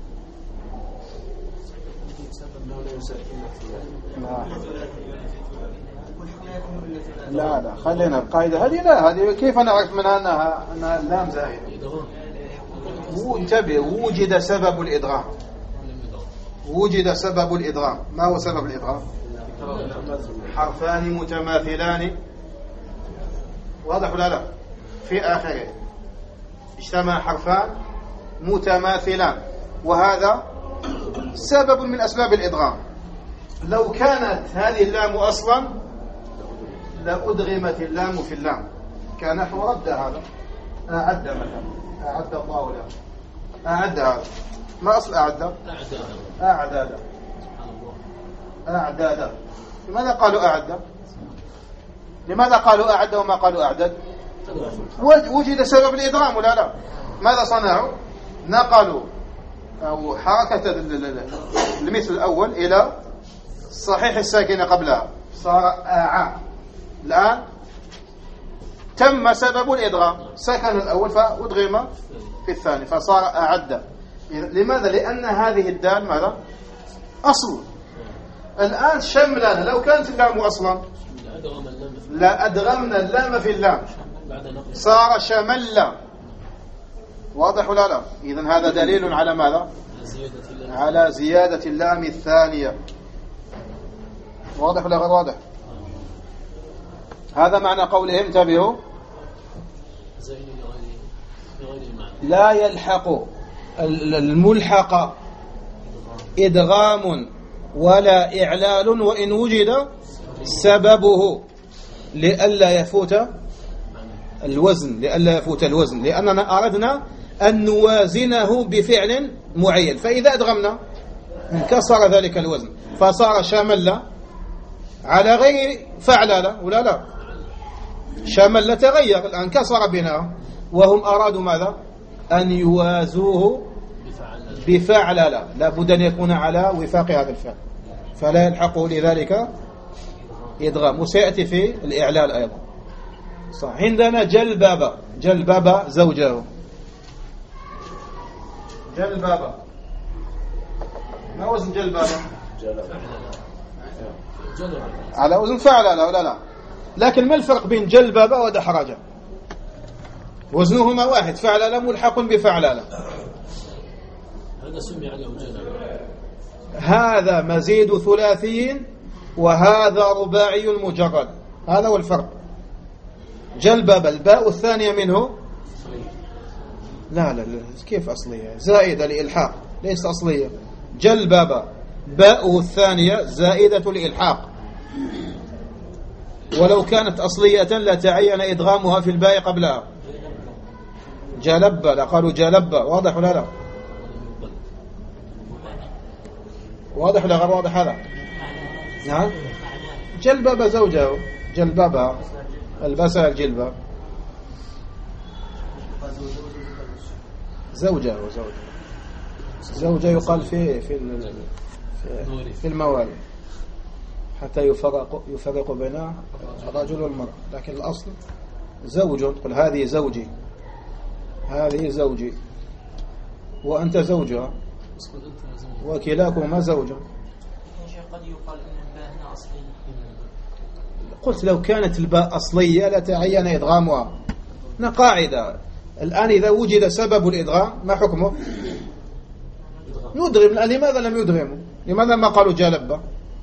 لا خلينا القاعدة هذه. لا هذه كيف نعرف منها أنها لام زائدة؟ انتبه، وجد سبب الإدغام. وجد سبب الإدغام. ما هو سبب الإدغام؟ حرفان متماثلان. واضح ولا لا؟ في آخره اجتمع حرفان متماثلان، وهذا سبب من أسباب الإدغام. لو كانت هذه اللام أصلا لأدغمت اللام في اللام كنحو رد هذا أعد مثلا أعد الله له أعد هذا ما أصل أعد أعداد لماذا قالوا أعد لماذا قالوا أعد وما قالوا أعدد وجد سبب الإدغام ولا لا ماذا صنعوا نقلوا أو حركة المثل الأول إلى صحيح الساكنة قبلها صار أع الآن تم سبب الإدغام سكن الأول فأدغم في الثاني فصار أعد لماذا لأن هذه الدال ماذا أصل الآن شملنا لو كانت اللام أصلا لا أدغمنا اللام في اللام صار شمل واضح ولا لا إذن هذا دليل على ماذا على زيادة اللام الثانية واضح ولا غير واضح هذا معنى قولهم انتبهوا لا يلحق الملحق إدغام ولا إعلال وإن وجد سببه لئلا يفوت الوزن لأننا أردنا أن نوازنه بفعل معين فإذا أدغمنا انكسر ذلك الوزن فصار شامل على غير فعلالة ولا لا شامل تغير الآن كسر بناءه وهم أرادوا ماذا أن يوازوه بفعلالة لا بد أن يكون على وفاق هذا الفعل فلا يلحقه لذلك إدغام وسيأتي في الإعلال أيضا صح عندنا جلباب زوجه جلباب ما وزن جلباب على وزن فعل ولا لا لكن ما الفرق بين جلباب ودحرجة وزنهما واحد فعل ملحق بفعل هذا سمي عليه جلباب هذا مزيد ثلاثي وهذا رباعي مجرد هذا هو الفرق جلباب الباء الثانية منه لا كيف أصلية زائدة لإلحاق ليس أصلية جلباب باء الثانية زائدة لإلحاق ولو كانت أصلية لتعين إدغامها في الباء قبلها جلب لقالوا جلب واضح ولا لا واضح ولا غير واضح هذا نعم جلباب زوجه جلبابها البسها الجلباب زوجة يقال في الموالي حتى يفرق بين الرجل والمرأة لكن الأصل زوج قل هذه زوجي وأنت زوجها وكلاكما زوج قد يقال أن الباء هنا أصلية قلت لو كانت الباء أصلية لتعين إدغامها قاعدة الآن إذا وجد سبب الإدغام ما حكمه ندغم لماذا لم يدغموا لماذا ما قالوا جلب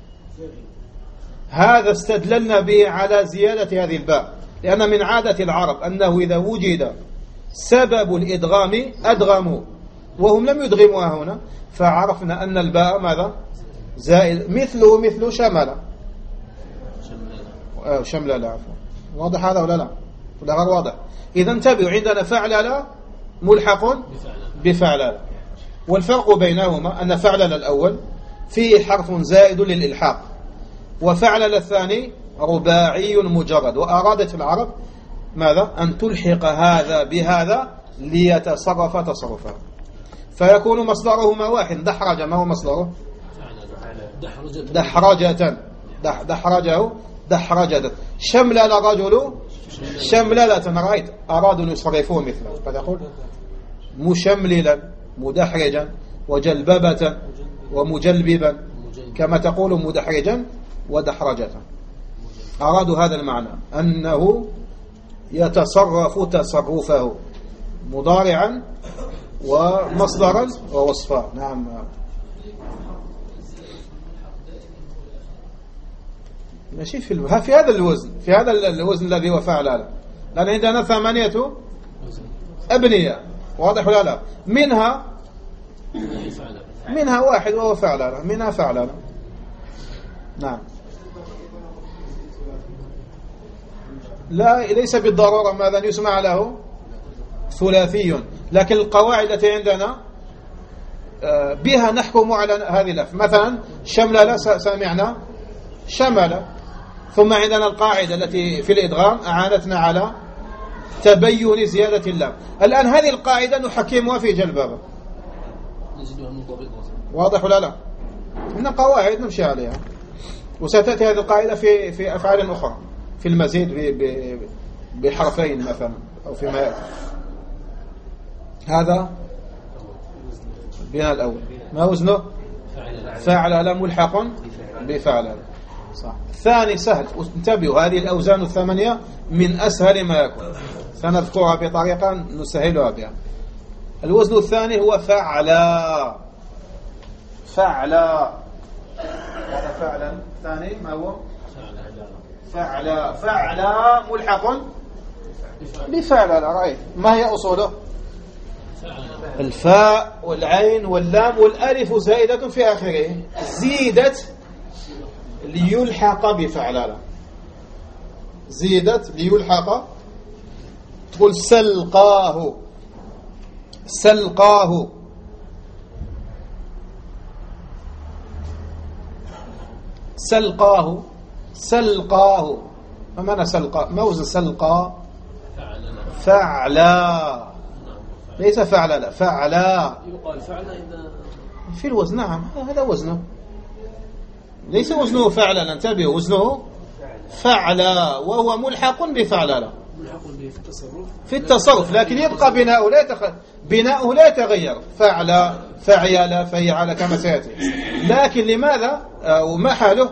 هذا استدللنا به على زيادة هذه الباء لأن من عادة العرب أنه إذا وجد سبب الإدغام أدغموا وهم لم يدغموها هنا فعرفنا أن الباء ماذا زائد مثل شمل لا عفوا واضح هذا ولا لا غير واضح إذا انتبهوا عندنا فعل لا ملحق بفعل لا والفرق بينهما أن فعل الأول فيه حرف زائد للإلحاق وفعل الثاني رباعي مجرد وأرادت العرب ماذا أن تلحق هذا بهذا ليتصرف تصرفا فيكون مصدرهما واحد دحرج ما هو مصدره دحرجة شمل الرجل شمللة رأيت أرادوا أن يصرفوه مثله فتقول مشمللا مدحرجا وجلببة ومجلببا كما تقول مدحرجا ودحرجة أرادوا هذا المعنى أنه يتصرف تصرفه مضارعا ومصدرا ووصفا نعم ماشي في هذا الوزن الذي هو فعل لأن عندنا 8 أبنية واضح ولا لا منها واحد وهو فعل منها فعل نعم لا ليس بالضرورة ماذا يسمع له ثلاثي، لكن القواعد التي عندنا بها نحكم على هذه الألف. مثلا شمل سمعنا شمل، ثم عندنا القاعدة التي في الإدغام أعانتنا على تبين زيادة اللام. الآن هذه القاعدة نحكمها في جلبابة، واضح ولا لا؟ إن قواعد نمشي عليها، وستأتي هذه القاعدة في أفعال أخرى في المزيد بحرفين مثلا أو فيما يأتي. هذا بناء الأول. ما وزنه؟ فعل ملحق بفعل. صح. الثاني سهل، انتبهوا هذه الأوزان الثمانية من أسهل ما يكون، سنذكرها بطريقة نسهلها بها. الوزن الثاني هو فعلا. هذا فعلا الثاني ما هو؟ فعلا ملحق بفعل. رأيت ما هي أصوله؟ الفاء والعين واللام والألف زائدة في آخره، زيدت ليلحق بفعل. زيدت ليلحق. تقول سلقاه، سلقاه، سلقاه، سلقاه. ما معنى سلقى؟ ما وزن سلقى؟ فعلا، ليس فعلا، فعلا. يقال فعلا إذا في الوزن. نعم هذا وزنه، ليس وزنه فعلا، انتبه، وزنه فعلا وهو ملحق بفعلا، ملحق في التصرف، في التصرف، لكن يبقى بناؤه لا يتغير. فعل، فعيل، فيعل كما سيأتي. لكن لماذا وما حاله؟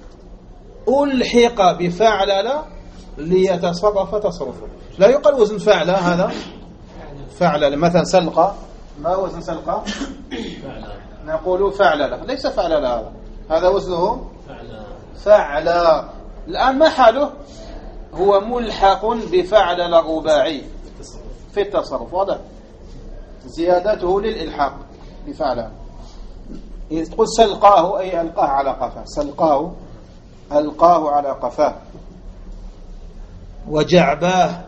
ألحق بفعل ليتصرف تصرفه. لا يقال وزن فعل، هذا فعل. مثلا سلقى، ما وزن سلقى؟ نقول فعل، ليس فعل، هذا وزنه فعل. الآن ما حاله؟ هو ملحق بفعل الرباعي في التصرف، واضح؟ زيادته للإلحاق بفعل. إذا تقول سلقاه أي ألقاه على قفاه، سلقاه ألقاه على قفاه. وجعباه،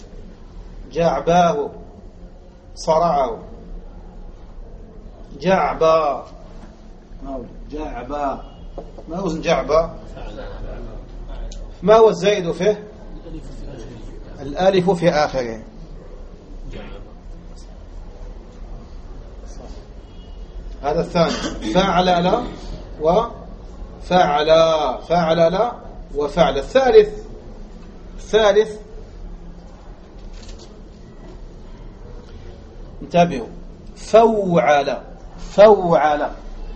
جعباه صرعه. جعبا، جعبا، ما وزن جعبا؟ ما هو الزائد فيه؟ الألف في آخره. هذا الثاني. فعل وفعل، فعل وفعل. الثالث انتبهوا، فوعل، فوعل.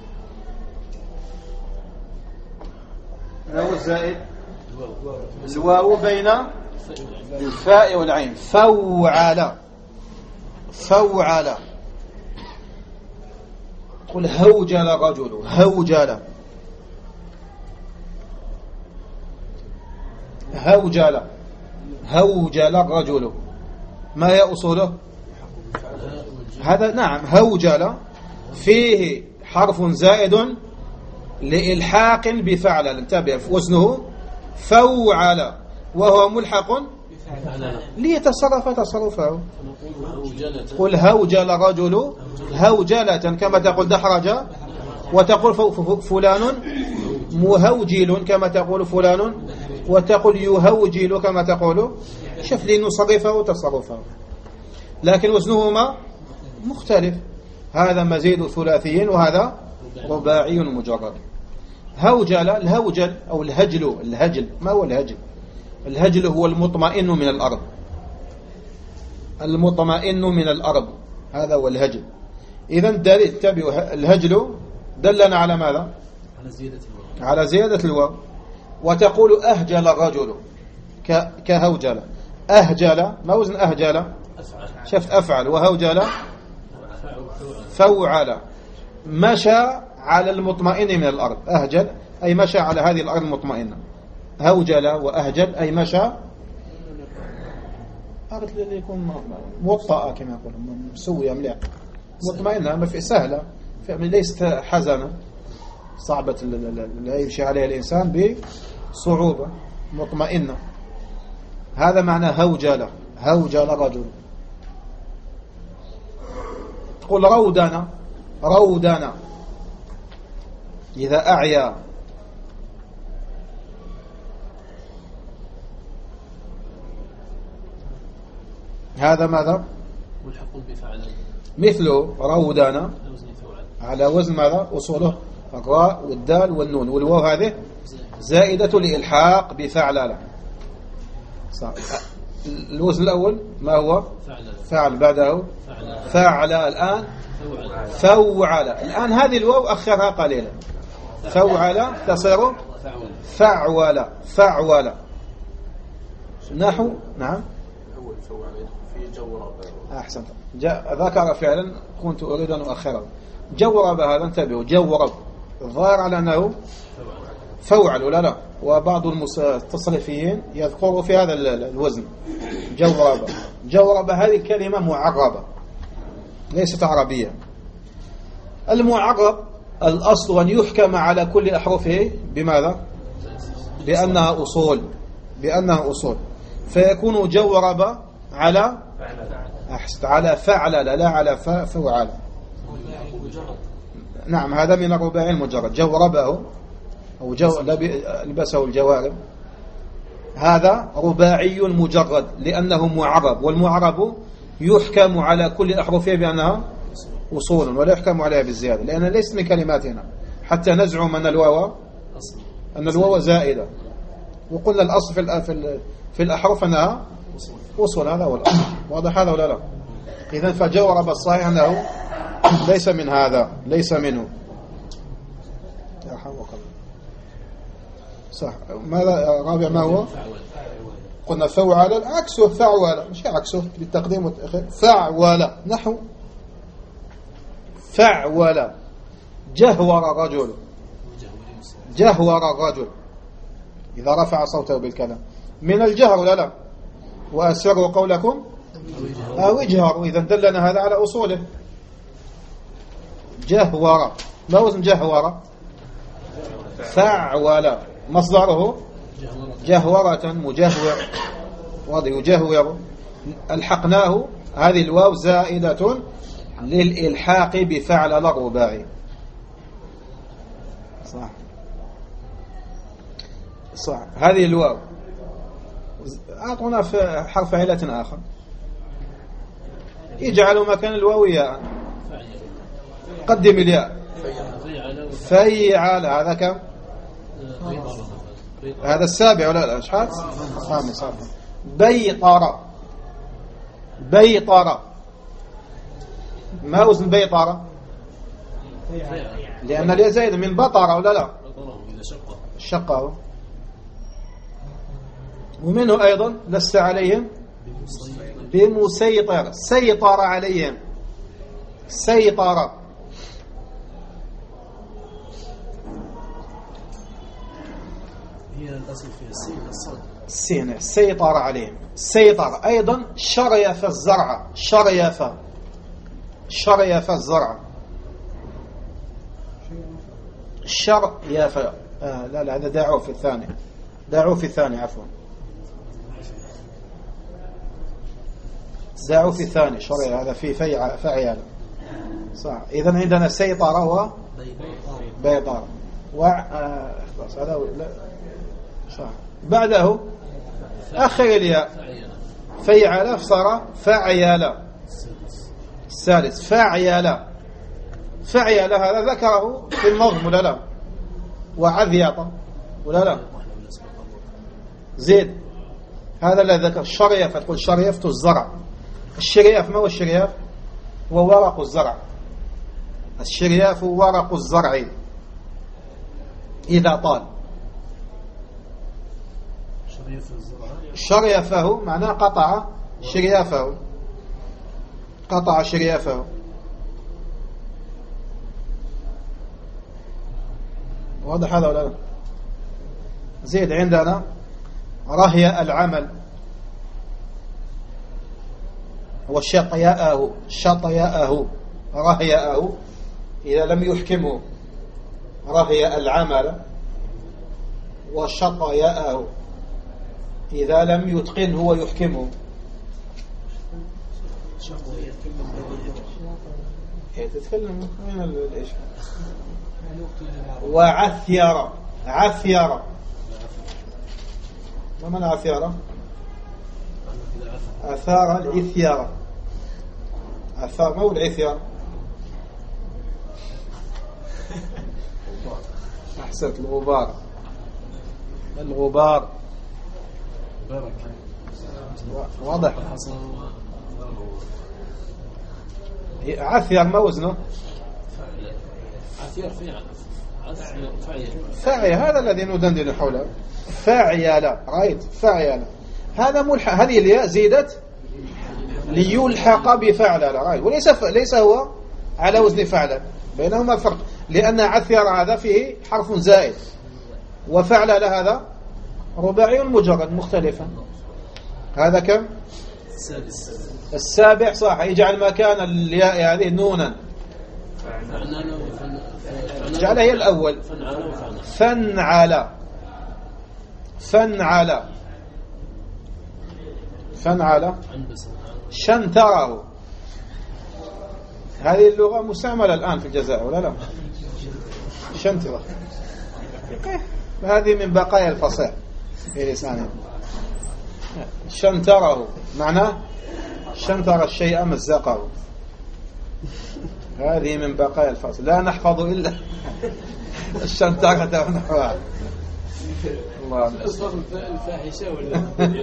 ما هو الزائد؟ الواو بين الفاء والعين. فوعل، فوعل. قل هوجل رجل، هوجل، هوجل، هوجل الرجل. ما هي أصوله؟ هذا نعم، هوجل فيه حرف زائد لإلحاق بفعل. انتبه، وزنه فوعل وهو ملحق ليتصرف تصرفه. قل هوجل رجل هوجلة، كما تقول دحرج، وتقول فلان مهوجل كما تقول فلان، وتقول يهوجل كما تقول. شوف لنصرفه تصرفه، لكن وزنهما مختلف. هذا مزيد ثلاثي وهذا رباعي مجرد. هوجل، الهوجل أو الهجل. الهجل ما هو الهجل؟ الهجل هو المطمئن من الأرض، المطمئن من الأرض، هذا هو الهجل. إذن دليل، انتبهوا، الهجل دلنا على ماذا؟ على زيادة الواو. وتقول أهجل الرجل كهوجل. أهجل ما وزن أهجل؟ شفت أفعل. وهوجل فوعل. مشى على المطمئن من الأرض. أهجل أي مشى على هذه الأرض المطمئنة. هوجل وأهجل أي مشى أرض اللي يكون موطأة كما يقول، مسوية مليح، مطمئنة، ما في سهلة، ليست حزنة صعبة لا يمشي عليها الإنسان بصعوبة، مطمئنة. هذا معنى هوجل، هوجل رجل. تقول رودنا، رودنا إذا أعيا. هذا ماذا؟ ملحق بفعل مثله رودنا على وزن ماذا؟ أصوله الراء والدال والنون والواو، هذه زائدة لإلحاق بفعل. الوزن الأول ما هو؟ فعل. بعده فعل. الآن فوعل. الآن هذه الواو أخرها قليلا، فوعل تصير فعول. فعول نحو. نعم أحسنت. ذكر فعلا كنت أريد أن أؤخره. جورب، هذا انتبهوا، جورب الظاهر على أنه فوعل ولا لا؟ وبعض التصريفيين يذكروا في هذا الوزن جورب. جورب هذه الكلمة معربة ليست عربية. المعرب الأصل أن يحكم على كل أحرفه بماذا؟ بأنها أصول، بأنها أصول، فيكون جورب على على فعل لا على فوعل. نعم هذا من الرباعي المجرد. جوربه أو لبسه الجوارب، هذا رباعي مجرد لأنه معرب، والمعرب يحكم على كل أحرفه بأنها أصول ولا يحكم عليها بالزيادة، لأن ليست من كلماتنا حتى نزعم أن الواو زائدة. وقلنا الأصل في الأحرف أنها أصول، هذا هو الأصل. واضح هذا ولا لا؟ إذن فجورب الصحيح أنه ليس من هذا، ليس منه. صح. ماذا رابع ما هو؟ قلنا فوعل، عكسه فعول، مش عكسه بالتقديم والتأخير. فعول نحو فعول. جهور رجل، جهور الرجل إذا رفع صوته بالكلام من الجهر ولا لا؟ وأسروا قولكم أو اجهروا. إذا دلنا هذا على أصوله. جهور، ما وزن جهور؟ فعول. مصدره جهورة، مجهور، واضح، يجهور. الحقناه، هذه الواو زائدة للإلحاق بفعل الرباعي. صح صح. هذه الواو أعطونا في حرف علة آخر، اجعلوا مكان الواو ياء. قدم الياء. فيعل. هذا كم؟ هذا السابع ولا الأشحاط؟ خامس. بيطرة، بيطرة. ما وزن بيطرة؟ لأن الياء زائد من بطرة ولا لا؟ شقه. ومنه أيضا لست عليهم بمسيطر. سيطر عليهم، سيطر. هي الأصل فيها السين. سيطر عليهم. سيطر. أيضا شريف الزرع. شريف، شريف الزرع. شريف. لا هذا داعوا في الثاني، داعوا في الثاني، عفوا، داعوا في الثاني. شريف هذا في فعيال. صح. إذن عندنا سيطر وبيطار خلاص هذا صح. بعده أخر الياء فيعل صار فعيال. الثالث فعيال. فعيال هذا ذكره في النظم ولا لا؟ وعذيط ولا لا؟ زيد. هذا لا ذكر. شريف، تقول شريفت الزرع. الشرياف، ما هو الشرياف؟ هو ورق الزرع. الشرياف ورق الزرع إذا طال. شريفه معناه قطع شريافه، قطع شريافه. واضح هذا ولا لا؟ زيد. عندنا رهي العمل وشطياءه. شطياءه، رهياءه إذا لم يحكمه. رهي العمل وشطياءه. إذا لم يتقن هو يحكمه. تتكلم من الإيش. وعثير، عثير، ما معنى عثير؟ أثار العثيار، أثار ما هو العثيار؟ أحسنت، الغبار، الغبار واضح. عثير ما وزنه؟ فاعل، هذا الذي ندندن حوله. فاعل، رايت، فاعل، هذا ملحق، هذه الياء زيدت ليلحق بفعل، رايت، ليس هو على وزن فعل، بينهما فرق، لأن عثير هذا فيه حرف زائد، وفعل هذا رباعي مجرد مختلفا. هذا كم؟ السابع، صح. يجعل مكان الياء هذه نونا، جعلها هي الأول. فنعل، فنعل، فنعل. شنتره، هذه اللغة مستعملة الآن في الجزائر ولا لا؟ شنتره، هذه من بقايا الفصيح في لسانه. شنتره معناه شنتر الشيء مزقه، هذه من بقايا الفصل، لا نحفظ إلا الشنترة ونحوها. الله الفاحشة ولا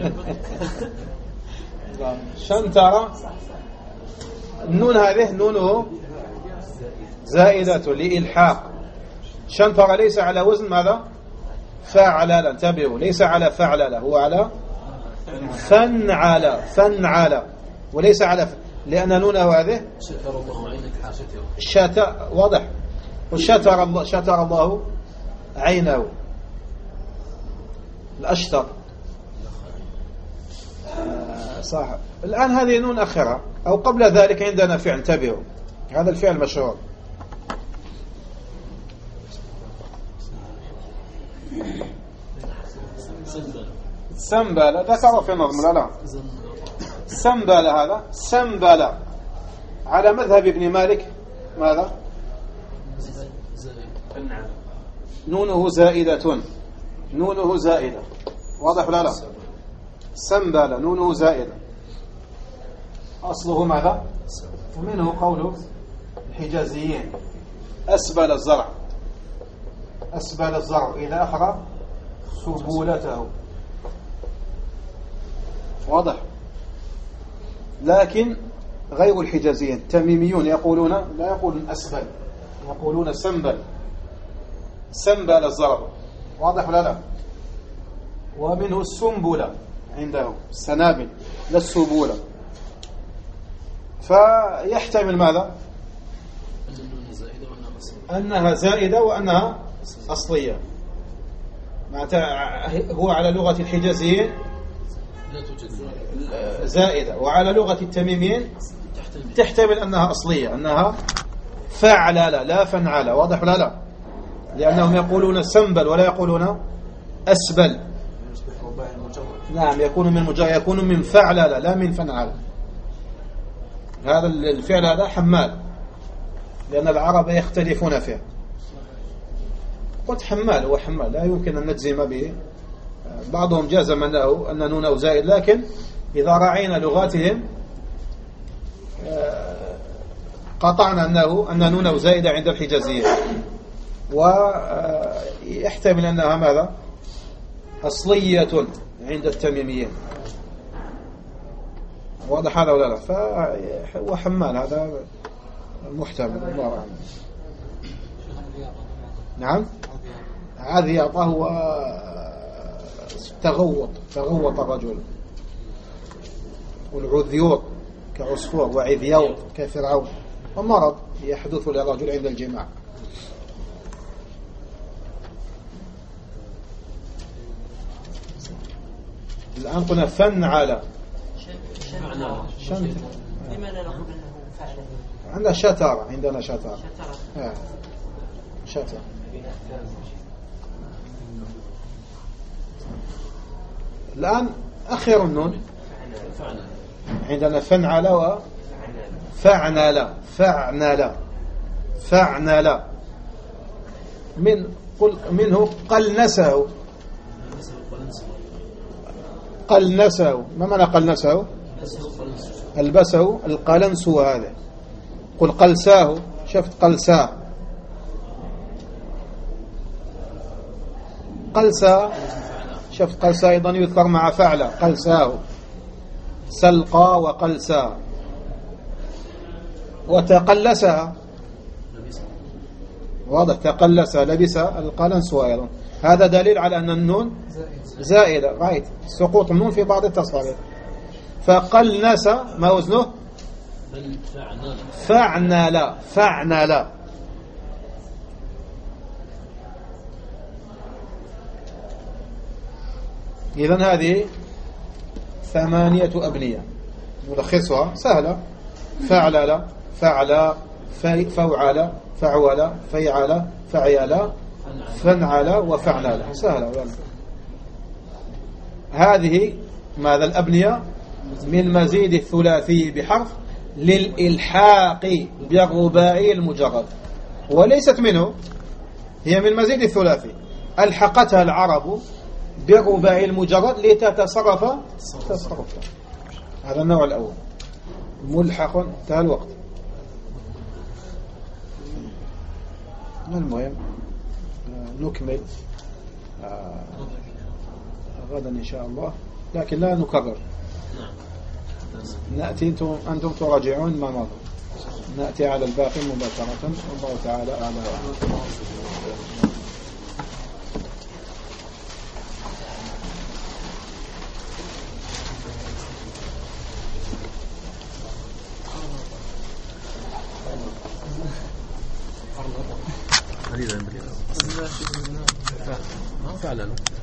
شنترة. النون هذه نونه زائدة لإلحاق. شنترة ليس على وزن ماذا؟ فاعل، انتبهوا، ليس على فعل، هو على فنعل، فنعل، وليس على لأن نونه هذه شتر، واضح. وشتر الله، شتر الله عينه، الأشتر، صح. الآن هذه نون أخرى أو قبل ذلك عندنا فعل، انتبهوا، هذا الفعل مشهور. سنبل، ذكر في نظم، لا سنبل، هذا سنبل على مذهب ابن مالك ماذا؟ نونه زائدة، نونه زائدة، واضح ولا لا؟ سنبل نونه زائدة، أصله ماذا؟ ومنه قول الحجازيين أسبل الزرع، أسبل الزرع إذا أخرى سبولته، واضح. لكن غير الحجازيين التميميون يقولون، لا يقولون أسبل، يقولون سنبل، سنبل الزرع، واضح ولا لا؟ ومنه السنبلة عندهم، السنابل لا السبولة. فيحتمل ماذا؟ أنها زائدة وأنها أصلية. هو على لغة الحجازيين زائدة، وعلى لغة التميميين تحتمل أنها أصلية، أنها فعل لا فنعل، واضح ولا لا؟ لأنهم يقولون سنبل ولا يقولون أسبل. نعم، يكون من مجرد، يكون من فعل لا من فنعل. هذا الفعل هذا حمال، لأن العرب يختلفون فيه. قلت حمال، هو حمال، لا يمكن أن نجزم به. بعضهم جازم أنه أن نونه زائد، لكن إذا رأينا لغاتهم قطعنا أن نونه زائدة عند الحجازيين، ويحتمل أنها ماذا؟ أصلية عند التميميين، واضح هذا ولا لا؟ فهو حمال، هذا محتمل، الله أعلم. نعم، عذيط هو تغوط الرجل، والعذيوط كعصفور، وعذيوط كفرعون، ومرض يحدث للرجل عند الجماع. الآن قلنا فنعل، شنت، لماذا نقول أنه فعل؟ عندنا شتر، عندنا شتر، شتر. الآن أخير النون عندنا فنعل وفعنل فعنل منه قلنسه ما معنى قلنسه؟ البسه القلنس هذا. قل قلساه، شفت قلساه قلسا، شفت قلسا أيضا يذكر مع فعل قلساه سلقى وقلسا. وتقلسها واضح، تقلس لبس القلنس أيضا. هذا دليل على أن النون زائدة، رأيت سقوط النون في بعض التصاريف. فقلنس ما وزنه؟ فعنل. إذن هذه 8 أبنية، ملخصها سهلة: فعلل، فعل، فوعل، فعول، فيعل، فعيل، فنعل، وفعنل. سهلة. هذه ماذا؟ الأبنية من مزيد الثلاثي بحرف للإلحاق بالرباعي المجرد، وليست منه، هي من مزيد الثلاثي ألحقتها العرب بالرباعي المجرد لتتصرف تصرفا. هذا النوع الأول، ملحق. انتهى الوقت. المهم نكمل غدا إن شاء الله، لكن لا نكرر. نأتي أنتم تراجعون ما مضى، نأتي على الباقي مباشرة. والله تعالى أعلم. فعلا